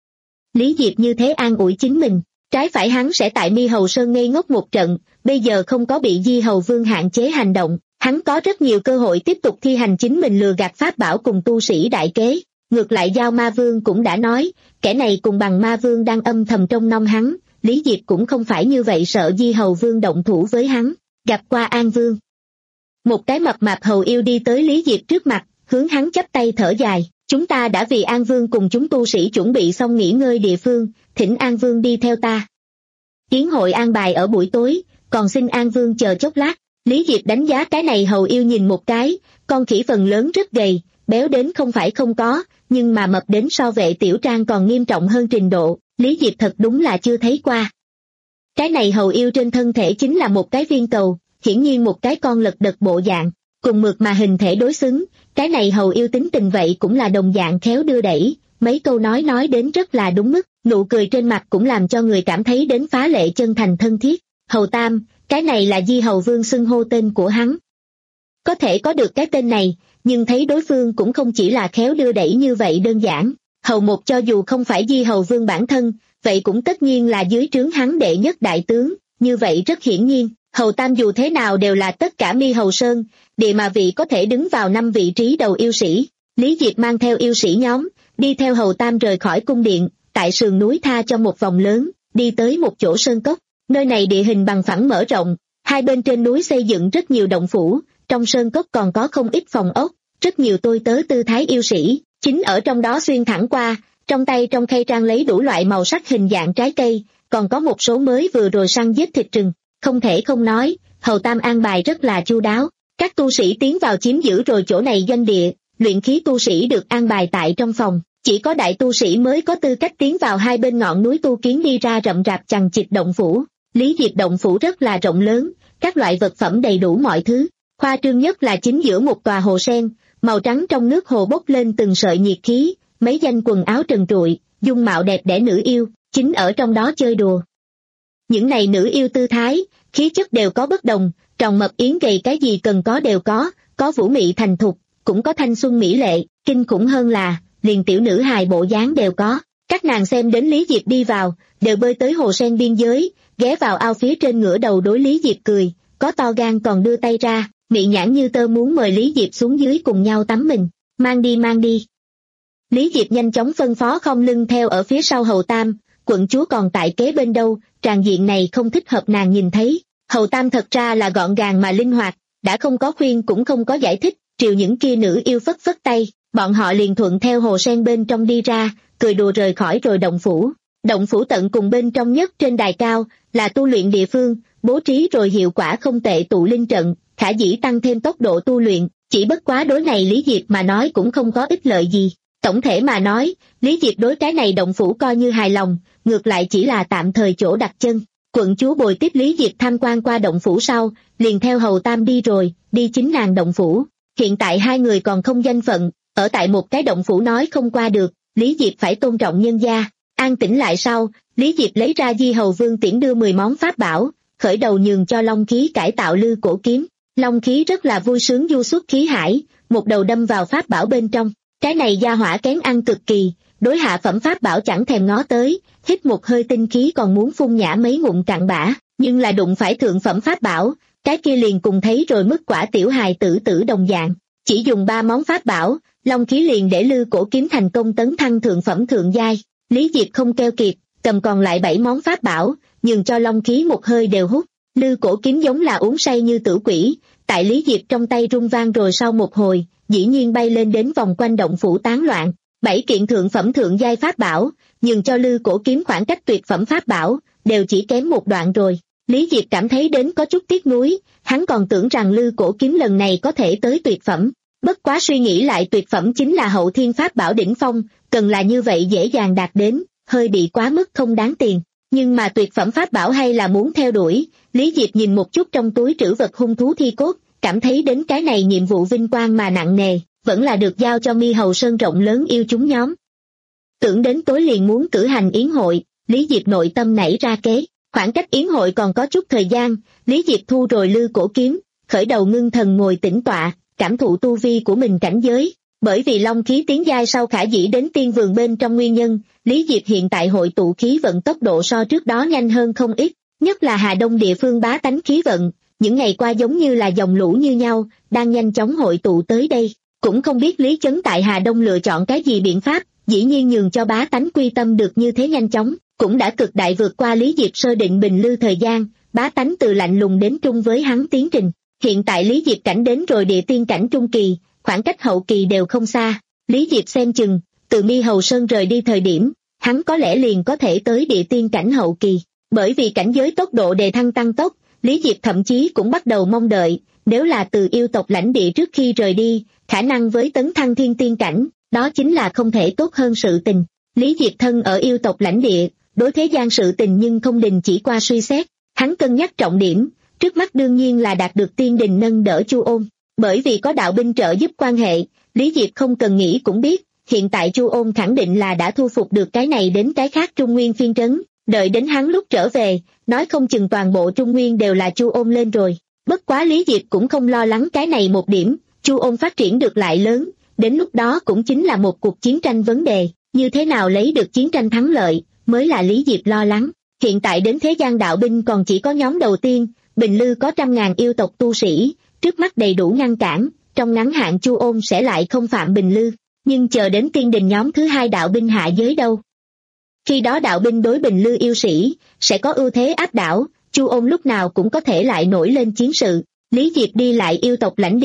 B: Lý Diệp như thế an ủi chính mình, trái phải hắn sẽ tại Mi Hầu Sơn ngây ngốc một trận, bây giờ không có bị Di Hầu Vương hạn chế hành động, hắn có rất nhiều cơ hội tiếp tục thi hành chính mình lừa gạt pháp bảo cùng tu sĩ đại kế. Ngược lại Giao Ma Vương cũng đã nói, kẻ này cùng bằng Ma Vương đang âm thầm trong nom hắn, Lý Diệp cũng không phải như vậy sợ Di Hầu Vương động thủ với hắn. Gặp qua An Vương, một cái mập mạp hầu yêu đi tới Lý Diệp trước mặt, hướng hắn chắp tay thở dài, chúng ta đã vì An Vương cùng chúng tu sĩ chuẩn bị xong nghỉ ngơi địa phương, thỉnh An Vương đi theo ta. Yến hội an bài ở buổi tối, còn xin An Vương chờ chốc lát. Lý Diệp đánh giá cái này hầu yêu nhìn một cái, con khỉ phần lớn rất gầy, béo đến không phải không có, nhưng mà mập đến so Vệ Tiểu Trang còn nghiêm trọng hơn trình độ, Lý Diệp thật đúng là chưa thấy qua. Cái này hầu yêu trên thân thể chính là một cái viên cầu, hiển nhiên một cái con lật đật bộ dạng, cùng mượt mà hình thể đối xứng, cái này hầu yêu tính tình vậy cũng là đồng dạng khéo đưa đẩy, mấy câu nói nói đến rất là đúng mức, nụ cười trên mặt cũng làm cho người cảm thấy đến phá lệ chân thành thân thiết. Hầu Tam, cái này là Di Hầu Vương xưng hô tên của hắn. Có thể có được cái tên này, nhưng thấy đối phương cũng không chỉ là khéo đưa đẩy như vậy đơn giản. Hầu một cho dù không phải Di Hầu Vương bản thân, vậy cũng tất nhiên là dưới trướng hắn đệ nhất đại tướng, như vậy rất hiển nhiên, Hầu Tam dù thế nào đều là tất cả Mi Hầu Sơn, địa mà vị có thể đứng vào năm vị trí đầu yêu sĩ. Lý Diệp mang theo yêu sĩ nhóm, đi theo Hầu Tam rời khỏi cung điện, tại sườn núi tha cho một vòng lớn, đi tới một chỗ sơn cốc. Nơi này địa hình bằng phẳng mở rộng, hai bên trên núi xây dựng rất nhiều động phủ, trong sơn cốc còn có không ít phòng ốc, rất nhiều tôi tớ tư thái yêu sĩ, chính ở trong đó xuyên thẳng qua, trong tay trong khay trang lấy đủ loại màu sắc hình dạng trái cây, còn có một số mới vừa rồi săn giết thịt rừng. Không thể không nói, Hầu Tam an bài rất là chu đáo. Các tu sĩ tiến vào chiếm giữ rồi chỗ này doanh địa, luyện khí tu sĩ được an bài tại trong phòng, chỉ có đại tu sĩ mới có tư cách tiến vào hai bên ngọn núi tu kiến đi ra rậm rạp chằng chịt động phủ. Lý Diệp động phủ rất là rộng lớn, các loại vật phẩm đầy đủ mọi thứ. Khoa trương nhất là chính giữa một tòa hồ sen, màu trắng trong nước hồ bốc lên từng sợi nhiệt khí, mấy danh quần áo trần trụi, dung mạo đẹp đẽ nữ yêu, chính ở trong đó chơi đùa. Những này nữ yêu tư thái, khí chất đều có bất đồng, tròn mập yến gầy cái gì cần có đều có, có vũ mị thành thục, cũng có thanh xuân mỹ lệ, kinh khủng hơn là, liền tiểu nữ hài bộ dáng đều có. Các nàng xem đến Lý Diệp đi vào, đều bơi tới hồ sen biên giới, ghé vào ao phía trên ngửa đầu đối Lý Diệp cười, có to gan còn đưa tay ra, mị nhãn như tơ muốn mời Lý Diệp xuống dưới cùng nhau tắm mình, mang đi mang đi. Lý Diệp nhanh chóng phân phó không lưng theo ở phía sau Hầu Tam, quận chúa còn tại kế bên đâu, tràng diện này không thích hợp nàng nhìn thấy. Hầu Tam thật ra là gọn gàng mà linh hoạt, đã không có khuyên cũng không có giải thích, triều những kia nữ yêu phất phất tay, bọn họ liền thuận theo hồ sen bên trong đi ra, cười đùa rời khỏi rồi động phủ. Động phủ tận cùng bên trong nhất trên đài cao, là tu luyện địa phương, bố trí rồi hiệu quả không tệ tụ linh trận, khả dĩ tăng thêm tốc độ tu luyện, chỉ bất quá đối này Lý Diệp mà nói cũng không có ích lợi gì. Tổng thể mà nói, Lý Diệp đối cái này động phủ coi như hài lòng, ngược lại chỉ là tạm thời chỗ đặt chân. Quận chúa bồi tiếp Lý Diệp tham quan qua động phủ sau, liền theo Hầu Tam đi rồi, đi chính nàng động phủ. Hiện tại hai người còn không danh phận, ở tại một cái động phủ nói không qua được, Lý Diệp phải tôn trọng nhân gia. An tĩnh lại sau, Lý Diệp lấy ra Di Hầu Vương tiễn đưa mười món pháp bảo, khởi đầu nhường cho long khí cải tạo lư cổ kiếm. Long khí rất là vui sướng du xuất khí hải, một đầu đâm vào pháp bảo bên trong. Cái này gia hỏa kén ăn cực kỳ, đối hạ phẩm pháp bảo chẳng thèm ngó tới, hít một hơi tinh khí còn muốn phun nhả mấy ngụm cạn bã, nhưng là đụng phải thượng phẩm pháp bảo, cái kia liền cùng thấy rồi mức quả tiểu hài tử tử đồng dạng. Chỉ dùng ba món pháp bảo, long khí liền để lư cổ kiếm thành công tấn thăng thượng phẩm thượng giai. Lý Diệp không keo kiệt, cầm còn lại bảy món pháp bảo, nhường cho long khí một hơi đều hút. Lư cổ kiếm giống là uống say như tử quỷ, tại Lý Diệp trong tay rung vang rồi sau một hồi, dĩ nhiên bay lên đến vòng quanh động phủ tán loạn. Bảy kiện thượng phẩm thượng giai pháp bảo, nhường cho lư cổ kiếm khoảng cách tuyệt phẩm pháp bảo, đều chỉ kém một đoạn rồi. Lý Diệp cảm thấy đến có chút tiếc nuối, hắn còn tưởng rằng lư cổ kiếm lần này có thể tới tuyệt phẩm. Bất quá suy nghĩ lại tuyệt phẩm chính là hậu thiên pháp bảo đỉnh phong, cần là như vậy dễ dàng đạt đến, hơi bị quá mức không đáng tiền. Nhưng mà tuyệt phẩm pháp bảo hay là muốn theo đuổi, Lý Diệp nhìn một chút trong túi trữ vật hung thú thi cốt, cảm thấy đến cái này nhiệm vụ vinh quang mà nặng nề, vẫn là được giao cho Mi Hầu Sơn rộng lớn yêu chúng nhóm. Tưởng đến tối liền muốn cử hành yến hội, Lý Diệp nội tâm nảy ra kế, khoảng cách yến hội còn có chút thời gian, Lý Diệp thu rồi lư cổ kiếm, khởi đầu ngưng thần ngồi tĩnh tọa, cảm thụ tu vi của mình cảnh giới. Bởi vì long khí tiến giai sau khả dĩ đến tiên vườn bên trong nguyên nhân, Lý Diệp hiện tại hội tụ khí vận tốc độ so trước đó nhanh hơn không ít, nhất là Hà Đông địa phương bá tánh khí vận, những ngày qua giống như là dòng lũ như nhau, đang nhanh chóng hội tụ tới đây. Cũng không biết Lý Chấn tại Hà Đông lựa chọn cái gì biện pháp, dĩ nhiên nhường cho bá tánh quy tâm được như thế nhanh chóng, cũng đã cực đại vượt qua Lý Diệp sơ định bình lư thời gian, bá tánh từ lạnh lùng đến trung với hắn tiến trình. Hiện tại Lý Diệp cảnh đến rồi địa tiên cảnh trung kỳ, khoảng cách hậu kỳ đều không xa. Lý Diệp xem chừng, từ Mi Hầu Sơn rời đi thời điểm, hắn có lẽ liền có thể tới địa tiên cảnh hậu kỳ. Bởi vì cảnh giới tốc độ đề thăng tăng tốc, Lý Diệp thậm chí cũng bắt đầu mong đợi, nếu là từ yêu tộc lãnh địa trước khi rời đi, khả năng với tấn thăng thiên tiên cảnh, đó chính là không thể tốt hơn sự tình. Lý Diệp thân ở yêu tộc lãnh địa, đối thế gian sự tình nhưng không đình chỉ qua suy xét, hắn cân nhắc trọng điểm, trước mắt đương nhiên là đạt được tiên đình nâng đỡ Chu Ôn. Bởi vì có đạo binh trợ giúp quan hệ, Lý Diệp không cần nghĩ cũng biết, hiện tại Chu Ôn khẳng định là đã thu phục được cái này đến cái khác Trung Nguyên phiên trấn, đợi đến hắn lúc trở về, nói không chừng toàn bộ Trung Nguyên đều là Chu Ôn lên rồi. Bất quá Lý Diệp cũng không lo lắng cái này một điểm, Chu Ôn phát triển được lại lớn, đến lúc đó cũng chính là một cuộc chiến tranh vấn đề, như thế nào lấy được chiến tranh thắng lợi, mới là Lý Diệp lo lắng. Hiện tại đến thế gian đạo binh còn chỉ có nhóm đầu tiên, Bình Lư có trăm ngàn yêu tộc tu sĩ, trước mắt đầy đủ ngăn cản, trong ngắn hạn Chu Ôn sẽ lại không phạm Bình Lư, nhưng chờ đến tiên đình nhóm thứ hai đạo binh hạ giới đâu. Khi đó đạo binh đối Bình Lư yêu sĩ, sẽ có ưu thế áp đảo, Chu Ôn lúc nào cũng có thể lại nổi lên chiến sự. Lý Diệp đi lại yêu tộc lãnh địa,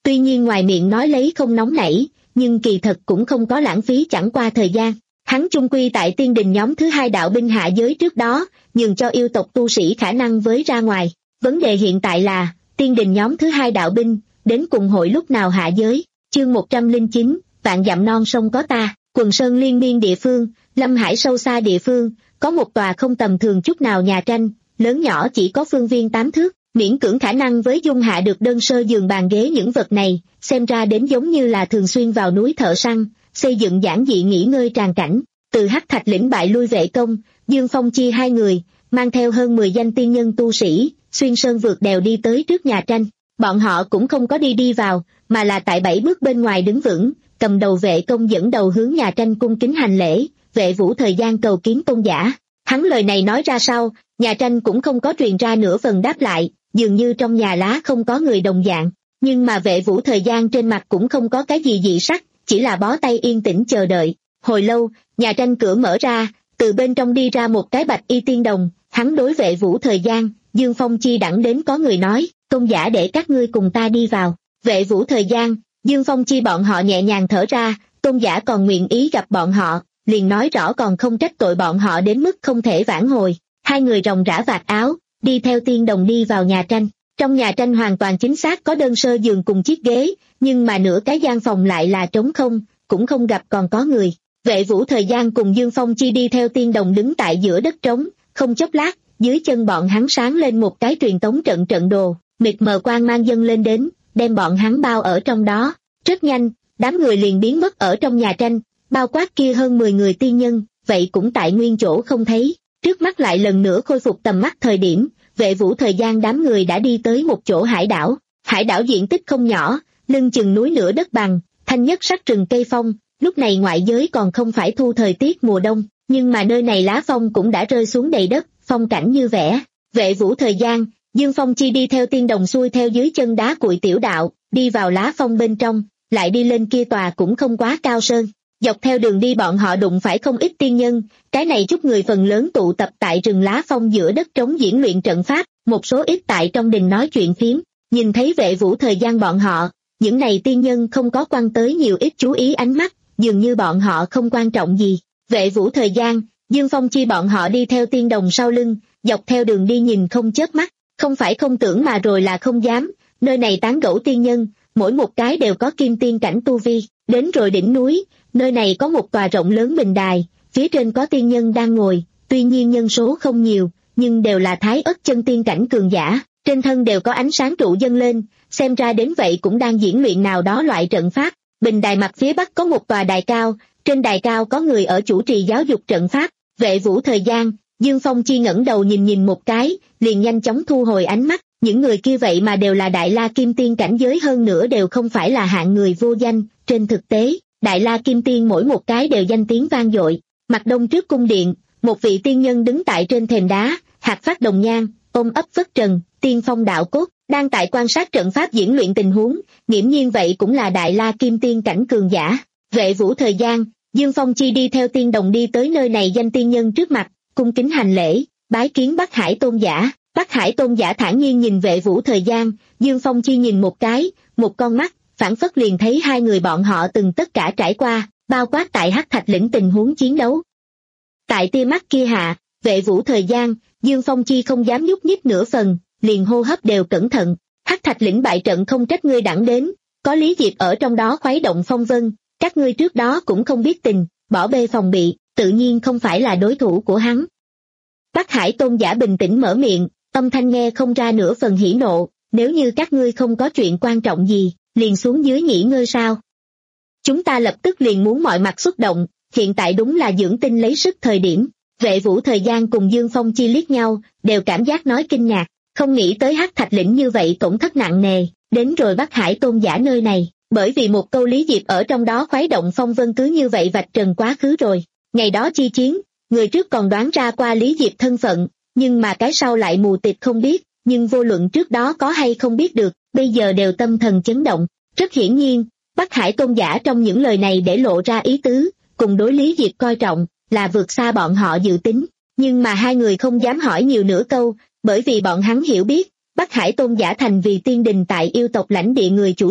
B: Tuy nhiên ngoài miệng nói lấy không nóng nảy, nhưng kỳ thật cũng không có lãng phí chẳng qua thời gian. Hắn chung quy tại tiên đình nhóm thứ hai đạo binh hạ giới trước đó, nhường cho yêu tộc tu sĩ khả năng với ra ngoài. Vấn đề hiện tại là, tiên đình nhóm thứ hai đạo binh, đến cùng hội lúc nào hạ giới. Chương một trăm lẻ chín, vạn dặm non sông có ta, quần sơn liên miên địa phương, lâm hải sâu xa địa phương, có một tòa không tầm thường chút nào nhà tranh, lớn nhỏ chỉ có phương viên tám thước, miễn cưỡng khả năng với dung hạ được đơn sơ giường bàn ghế những vật này, xem ra đến giống như là thường xuyên vào núi thợ săn, xây dựng giản dị nghỉ ngơi tràng cảnh. Từ Hắc Thạch lĩnh bại lui vệ công, Dương Phong Chi hai người, mang theo hơn mười danh tiên nhân tu sĩ, xuyên sơn vượt đèo đi tới trước nhà tranh. Bọn họ cũng không có đi đi vào, mà là tại bảy bước bên ngoài đứng vững, cầm đầu vệ công dẫn đầu hướng nhà tranh cung kính hành lễ. Vệ Vũ thời gian cầu kiến tôn giả. Hắn lời này nói ra sau, nhà tranh cũng không có truyền ra nửa phần đáp lại, dường như trong nhà lá không có người đồng dạng. Nhưng mà Vệ Vũ thời gian trên mặt cũng không có cái gì dị sắc, chỉ là bó tay yên tĩnh chờ đợi. Hồi lâu, nhà tranh cửa mở ra, từ bên trong đi ra một cái bạch y tiên đồng, hắn đối Vệ Vũ thời gian, Dương Phong Chi đẳng đến có người nói, tôn giả để các ngươi cùng ta đi vào. Vệ Vũ thời gian, Dương Phong Chi bọn họ nhẹ nhàng thở ra, tôn giả còn nguyện ý gặp bọn họ, liền nói rõ còn không trách tội bọn họ đến mức không thể vãn hồi. Hai người ròng rã vạt áo, đi theo tiên đồng đi vào nhà tranh. Trong nhà tranh hoàn toàn chính xác có đơn sơ giường cùng chiếc ghế, nhưng mà nửa cái gian phòng lại là trống không, cũng không gặp còn có người. Vệ Vũ thời gian cùng Dương Phong Chi đi theo tiên đồng đứng tại giữa đất trống, không chốc lát, dưới chân bọn hắn sáng lên một cái truyền tống trận trận đồ, mịt mờ quang mang dâng lên đến, đem bọn hắn bao ở trong đó. Rất nhanh, đám người liền biến mất ở trong nhà tranh, bao quát kia hơn mười người tiên nhân, vậy cũng tại nguyên chỗ không thấy. Trước mắt lại lần nữa khôi phục tầm mắt thời điểm, Vệ Vũ thời gian đám người đã đi tới một chỗ hải đảo. Hải đảo diện tích không nhỏ, lưng chừng núi nửa đất bằng, thanh nhất sắc rừng cây phong. Lúc này ngoại giới còn không phải thu thời tiết mùa đông, nhưng mà nơi này lá phong cũng đã rơi xuống đầy đất, phong cảnh như vẽ. Vệ Vũ thời gian, Dương Phong Chi đi theo tiên đồng xuôi theo dưới chân đá cuội tiểu đạo, đi vào lá phong bên trong, lại đi lên kia tòa cũng không quá cao sơn. Dọc theo đường đi bọn họ đụng phải không ít tiên nhân, cái này chút người phần lớn tụ tập tại rừng lá phong giữa đất trống diễn luyện trận pháp, một số ít tại trong đình nói chuyện phiếm. Nhìn thấy Vệ Vũ thời gian bọn họ, những này tiên nhân không có quan tới nhiều ít chú ý ánh mắt, dường như bọn họ không quan trọng gì. Vệ Vũ thời gian, Dương Phong Chi bọn họ đi theo tiên đồng sau lưng, dọc theo đường đi nhìn không chớp mắt, không phải không tưởng mà rồi là không dám. Nơi này tán gẫu tiên nhân, mỗi một cái đều có kim tiên cảnh tu vi. Đến rồi đỉnh núi, nơi này có một tòa rộng lớn bình đài, phía trên có tiên nhân đang ngồi, tuy nhiên nhân số không nhiều, nhưng đều là thái ất chân tiên cảnh cường giả, trên thân đều có ánh sáng trụ dâng lên, xem ra đến vậy cũng đang diễn luyện nào đó loại trận pháp. Bình đài mặt phía bắc có một tòa đài cao, trên đài cao có người ở chủ trì giáo dục trận pháp. Vệ Vũ thời gian, Dương Phong Chi ngẩng đầu nhìn nhìn một cái, liền nhanh chóng thu hồi ánh mắt. Những người kia vậy mà đều là Đại La Kim Tiên cảnh giới, hơn nữa đều không phải là hạng người vô danh. Trên thực tế, Đại La Kim Tiên mỗi một cái đều danh tiếng vang dội. Mặt đông trước cung điện, một vị tiên nhân đứng tại trên thềm đá, hạt phát đồng nhang, ôm ấp phất trần, tiên phong đạo cốt, đang tại quan sát trận pháp diễn luyện tình huống, nghiễm nhiên vậy cũng là Đại La Kim Tiên cảnh cường giả. Vệ Vũ thời gian, Dương Phong Chi đi theo tiên đồng đi tới nơi này danh tiên nhân trước mặt, cung kính hành lễ, bái kiến Bắc Hải tôn giả. Bắc Hải tôn giả thản nhiên nhìn Vệ Vũ thời gian, Dương Phong Chi nhìn một cái, một con mắt, phản phất liền thấy hai người bọn họ từng tất cả trải qua, bao quát tại Hắc Thạch lĩnh tình huống chiến đấu. Tại tia mắt kia hạ, Vệ Vũ thời gian, Dương Phong Chi không dám nhúc nhích nửa phần, liền hô hấp đều cẩn thận. Hắc Thạch lĩnh bại trận không trách ngươi đẳng đến, có Lý Diệp ở trong đó khuấy động phong vân, các ngươi trước đó cũng không biết tình, bỏ bê phòng bị, tự nhiên không phải là đối thủ của hắn. Bắc Hải tôn giả bình tĩnh mở miệng, âm thanh nghe không ra nửa phần hỉ nộ, nếu như các ngươi không có chuyện quan trọng gì, liền xuống dưới nghỉ ngơi sao? Chúng ta lập tức liền muốn mọi mặt xuất động, hiện tại đúng là dưỡng tinh lấy sức thời điểm. Vệ Vũ thời gian cùng Dương Phong Chi liếc nhau, đều cảm giác nói kinh ngạc, không nghĩ tới Hắc Thạch lĩnh như vậy tổn thất nặng nề, đến rồi Bắc Hải tôn giả nơi này, bởi vì một câu Lý Diệp ở trong đó khuấy động phong vân cứ như vậy vạch trần quá khứ rồi. Ngày đó chi chiến, người trước còn đoán ra qua Lý Diệp thân phận, nhưng mà cái sau lại mù tịt không biết, nhưng vô luận trước đó có hay không biết được, bây giờ đều tâm thần chấn động. Rất hiển nhiên, Bắc Hải tôn giả trong những lời này để lộ ra ý tứ, cùng đối Lý Diệp coi trọng, là vượt xa bọn họ dự tính, nhưng mà hai người không dám hỏi nhiều nửa câu, bởi vì bọn hắn hiểu biết, Bắc Hải tôn giả thành vì tiên đình tại yêu tộc lãnh địa người chủ sự,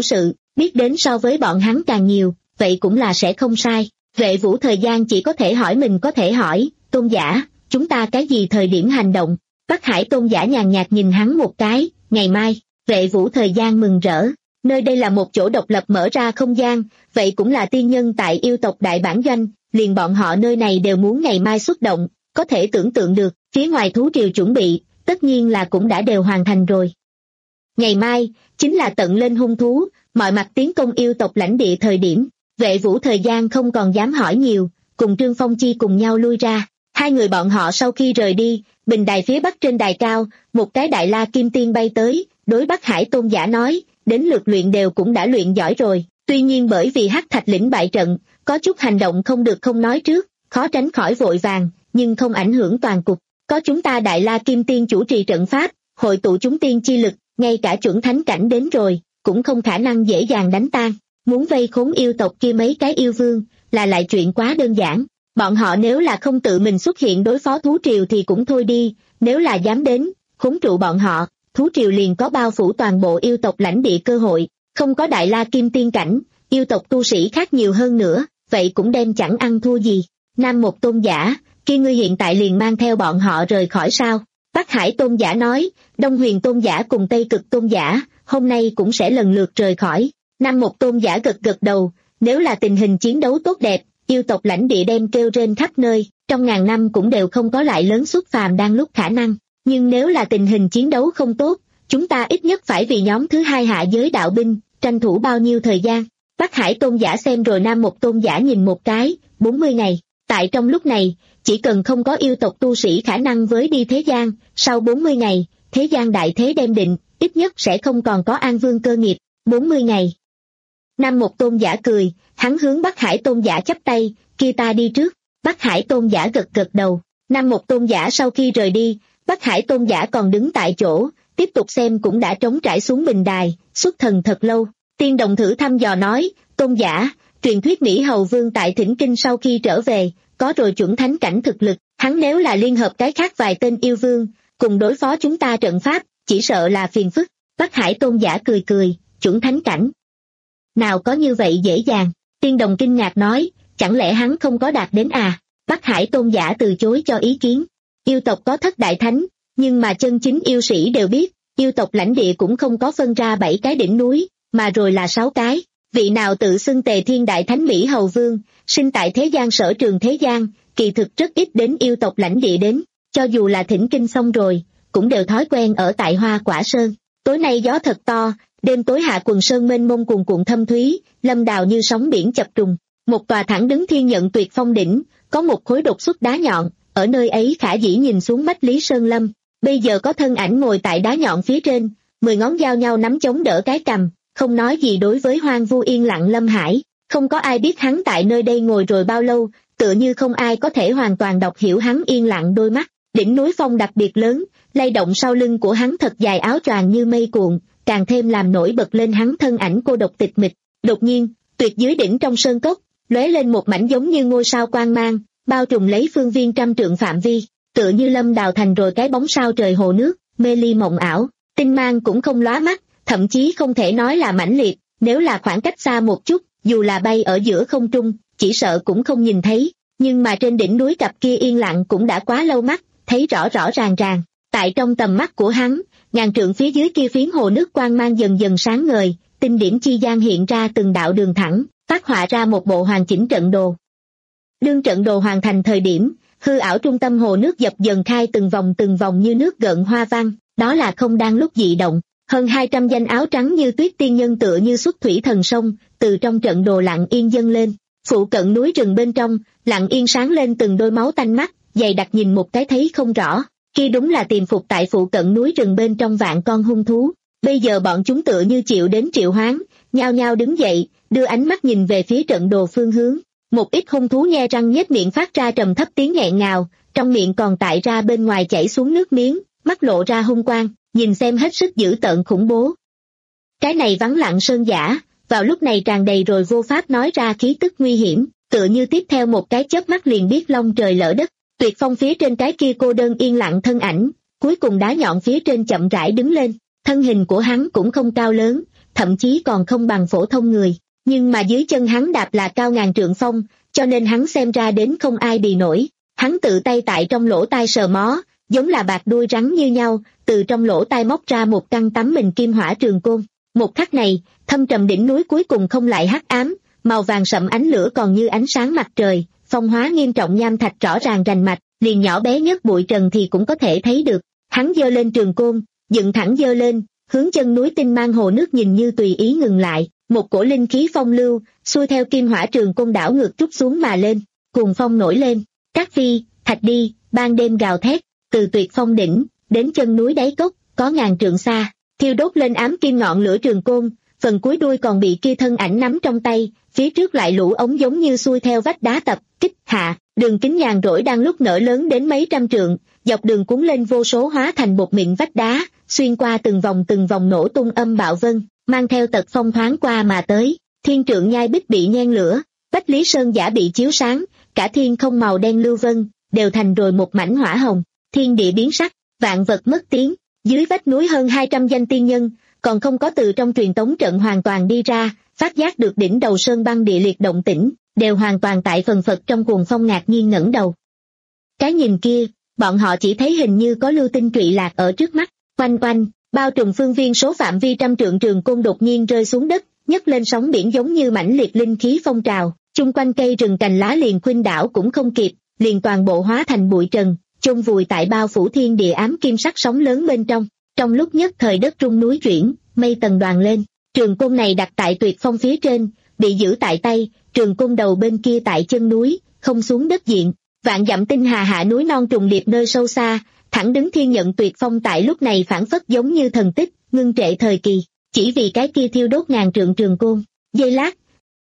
B: biết đến so với bọn hắn càng nhiều, vậy cũng là sẽ không sai. Vệ Vũ thời gian chỉ có thể hỏi mình có thể hỏi, Tôn giả, chúng ta cái gì thời điểm hành động? Bắc Hải Tôn giả nhàn nhạt nhìn hắn một cái, ngày mai. Vệ Vũ thời gian mừng rỡ, nơi đây là một chỗ độc lập mở ra không gian, vậy cũng là tiên nhân tại yêu tộc đại bản doanh, liền bọn họ nơi này đều muốn ngày mai xuất động, có thể tưởng tượng được, phía ngoài thú triều chuẩn bị, tất nhiên là cũng đã đều hoàn thành rồi. Ngày mai, chính là tận lên hung thú, mọi mặt tiến công yêu tộc lãnh địa thời điểm, Vệ Vũ thời gian không còn dám hỏi nhiều, cùng Trương Phong Chi cùng nhau lui ra. Hai người bọn họ sau khi rời đi, bình đài phía bắc trên đài cao, một cái đại la kim tiên bay tới, đối Bắc Hải Tôn giả nói, đến lượt luyện đều cũng đã luyện giỏi rồi, tuy nhiên bởi vì Hắc Thạch lĩnh bại trận, có chút hành động không được không nói trước, khó tránh khỏi vội vàng, nhưng không ảnh hưởng toàn cục. Có chúng ta đại la kim tiên chủ trì trận pháp, hội tụ chúng tiên chi lực, ngay cả chuẩn thánh cảnh đến rồi, cũng không khả năng dễ dàng đánh tan. Muốn vây khốn yêu tộc kia mấy cái yêu vương, là lại chuyện quá đơn giản. Bọn họ nếu là không tự mình xuất hiện đối phó thú triều thì cũng thôi đi, nếu là dám đến, khống trụ bọn họ, thú triều liền có bao phủ toàn bộ yêu tộc lãnh địa cơ hội, không có đại la kim tiên cảnh, yêu tộc tu sĩ khác nhiều hơn nữa, vậy cũng đem chẳng ăn thua gì. Nam một tôn giả, khi ngươi hiện tại liền mang theo bọn họ rời khỏi sao? Bắc Hải tôn giả nói, Đông Huyền tôn giả cùng Tây Cực tôn giả, hôm nay cũng sẽ lần lượt rời khỏi. Nam một tôn giả gật gật đầu, nếu là tình hình chiến đấu tốt đẹp, yêu tộc lãnh địa đem kêu trên khắp nơi, trong ngàn năm cũng đều không có lại lớn xuất phàm đang lúc khả năng. Nhưng nếu là tình hình chiến đấu không tốt, chúng ta ít nhất phải vì nhóm thứ hai hạ giới đạo binh, tranh thủ bao nhiêu thời gian. Bắc Hải tôn giả xem rồi Nam một tôn giả nhìn một cái, bốn mươi ngày. Tại trong lúc này, chỉ cần không có yêu tộc tu sĩ khả năng với đi thế gian, sau bốn mươi ngày, thế gian đại thế đem định, ít nhất sẽ không còn có an vương cơ nghiệp. bốn mươi ngày. Nam một tôn giả cười, hắn hướng Bắc Hải tôn giả chắp tay, kia ta đi trước. Bắc Hải tôn giả gật gật đầu. Nam một tôn giả sau khi rời đi, Bắc Hải tôn giả còn đứng tại chỗ, tiếp tục xem cũng đã trống trải xuống bình đài, xuất thần thật lâu. Tiên đồng thử thăm dò nói, tôn giả, truyền thuyết Mỹ Hầu Vương tại Thỉnh Kinh sau khi trở về, có rồi chuẩn thánh cảnh thực lực, hắn nếu là liên hợp cái khác vài tên yêu vương, cùng đối phó chúng ta trận pháp, chỉ sợ là phiền phức. Bắc Hải tôn giả cười cười, chuẩn thánh cảnh. Nào có như vậy dễ dàng, tiên đồng kinh ngạc nói, chẳng lẽ hắn không có đạt đến à? Bắc Hải tôn giả từ chối cho ý kiến. Yêu tộc có thất đại thánh, nhưng mà chân chính yêu sĩ đều biết, yêu tộc lãnh địa cũng không có phân ra bảy cái đỉnh núi, mà rồi là sáu cái. Vị nào tự xưng Tề Thiên Đại Thánh Mỹ Hầu Vương, sinh tại thế gian sở trường thế gian, kỳ thực rất ít đến yêu tộc lãnh địa đến, cho dù là Thỉnh Kinh xong rồi, cũng đều thói quen ở tại Hoa Quả Sơn. Tối nay gió thật to, đêm tối hạ quần sơn mênh mông cuồn cuộn thâm thúy, lâm đào như sóng biển chập trùng. Một tòa thẳng đứng thiên nhận tuyệt phong đỉnh, có một khối đột xuất đá nhọn, ở nơi ấy khả dĩ nhìn xuống Bách Lý Sơn Lâm. Bây giờ có thân ảnh ngồi tại đá nhọn phía trên, mười ngón giao nhau nắm chống đỡ cái cằm, không nói gì đối với hoang vu yên lặng Lâm Hải. Không có ai biết hắn tại nơi đây ngồi rồi bao lâu, tựa như không ai có thể hoàn toàn đọc hiểu hắn yên lặng đôi mắt. Đỉnh núi phong đặc biệt lớn, lay động sau lưng của hắn thật dài áo choàng như mây cuộn, càng thêm làm nổi bật lên hắn thân ảnh cô độc tịch mịch. Đột nhiên, tuyệt dưới đỉnh trong sơn cốc, lóe lên một mảnh giống như ngôi sao quang mang, bao trùm lấy phương viên trăm trượng phạm vi, tựa như lâm đào thành rồi cái bóng sao trời hồ nước, mê ly mộng ảo, tinh mang cũng không lóa mắt, thậm chí không thể nói là mãnh liệt, nếu là khoảng cách xa một chút, dù là bay ở giữa không trung, chỉ sợ cũng không nhìn thấy, nhưng mà trên đỉnh núi cặp kia yên lặng cũng đã quá lâu mắt, thấy rõ rõ ràng ràng, tại trong tầm mắt của hắn, ngàn trượng phía dưới kia phiến hồ nước quang mang dần dần sáng ngời, tinh điểm chi gian hiện ra từng đạo đường thẳng, phát họa ra một bộ hoàn chỉnh trận đồ. Đương trận đồ hoàn thành thời điểm, hư ảo trung tâm hồ nước dập dần khai từng vòng từng vòng như nước gợn hoa văn, đó là không đang lúc dị động. Hơn hai trăm danh áo trắng như tuyết tiên nhân tựa như xuất thủy thần sông, từ trong trận đồ lặng yên dâng lên. Phụ cận núi rừng bên trong, lặng yên sáng lên từng đôi máu tanh mắt, dày đặc nhìn một cái thấy không rõ. Khi đúng là tìm phục tại phụ cận núi rừng bên trong vạn con hung thú. Bây giờ bọn chúng tựa như chịu đến triệu hoán, nhao nhao đứng dậy, đưa ánh mắt nhìn về phía trận đồ phương hướng. Một ít hung thú nhe răng nhếch miệng phát ra trầm thấp tiếng nghẹn ngào, trong miệng còn tại ra bên ngoài chảy xuống nước miếng, mắt lộ ra hung quang, nhìn xem hết sức dữ tợn khủng bố. Cái này vắng lặng sơn giả, vào lúc này tràn đầy rồi vô pháp nói ra khí tức nguy hiểm, tựa như tiếp theo một cái chớp mắt liền biết long trời lở đất. Tuyệt phong phía trên cái kia cô đơn yên lặng thân ảnh, cuối cùng đá nhọn phía trên chậm rãi đứng lên, thân hình của hắn cũng không cao lớn, thậm chí còn không bằng phổ thông người. Nhưng mà dưới chân hắn đạp là cao ngàn trượng phong, cho nên hắn xem ra đến không ai bì nổi. Hắn tự tay tại trong lỗ tai sờ mó, giống là bạc đuôi rắn như nhau, từ trong lỗ tai móc ra một căn tắm mình kim hỏa trường côn. Một khắc này, thâm trầm đỉnh núi cuối cùng không lại hắc ám, màu vàng sậm ánh lửa còn như ánh sáng mặt trời, phong hóa nghiêm trọng nham thạch rõ ràng rành mạch, liền nhỏ bé nhất bụi trần thì cũng có thể thấy được. Hắn giơ lên trường côn, dựng thẳng giơ lên, hướng chân núi tinh mang hồ nước nhìn như tùy ý ngừng lại, một cổ linh khí phong lưu, xuôi theo kim hỏa trường côn đảo ngược trút xuống mà lên, cuồng phong nổi lên, cát phi, thạch đi, ban đêm gào thét, từ tuyệt phong đỉnh, đến chân núi đáy cốc, có ngàn trượng xa, thiêu đốt lên ám kim ngọn lửa trường côn, phần cuối đuôi còn bị kia thân ảnh nắm trong tay, phía trước lại lũ ống giống như xuôi theo vách đá tập, kích, hạ, đường kính nhàn rỗi đang lúc nở lớn đến mấy trăm trượng, dọc đường cuốn lên vô số hóa thành bột mịn vách đá, xuyên qua từng vòng từng vòng nổ tung âm bạo vân, mang theo tật phong thoáng qua mà tới, thiên trượng nhai bích bị nhen lửa, Bách Lý Sơn giả bị chiếu sáng, cả thiên không màu đen lưu vân, đều thành rồi một mảnh hỏa hồng, thiên địa biến sắc, vạn vật mất tiếng, dưới vách núi hơn hai trăm danh tiên nhân, còn không có từ trong truyền tống trận hoàn toàn đi ra, phát giác được đỉnh đầu sơn băng địa liệt động tĩnh, đều hoàn toàn tại phần phật trong cuồng phong ngạc nhiên ngẩng đầu. Cái nhìn kia, bọn họ chỉ thấy hình như có lưu tinh trụy lạc ở trước mắt, oanh oanh, bao trùm phương viên số phạm vi trăm trượng trường côn đột nhiên rơi xuống đất, nhấc lên sóng biển giống như mãnh liệt linh khí phong trào, chung quanh cây rừng cành lá liền khuynh đảo cũng không kịp, liền toàn bộ hóa thành bụi trần, chôn vùi tại bao phủ thiên địa ám kim sắc sóng lớn bên trong. Trong lúc nhất thời đất rung núi chuyển, mây tầng đoàn lên, trường côn này đặt tại tuyệt phong phía trên, bị giữ tại tay, trường côn đầu bên kia tại chân núi, không xuống đất diện, vạn dặm tinh hà hạ núi non trùng điệp nơi sâu xa, thẳng đứng thiên nhận tuyệt phong tại lúc này phảng phất giống như thần tích, ngưng trệ thời kỳ, chỉ vì cái kia thiêu đốt ngàn trượng trường côn. Giây lát,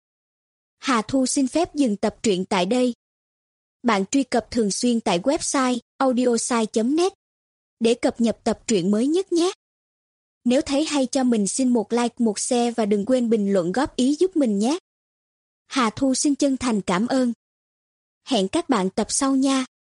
C: Hà Thu xin phép dừng tập truyện tại đây. Bạn truy cập thường xuyên tại website audiosai chấm net để cập nhật tập truyện mới nhất nhé. Nếu thấy hay cho mình xin một like, một share và đừng quên bình luận góp ý giúp mình nhé. Hà Thu xin chân thành cảm ơn. Hẹn các bạn tập sau nha.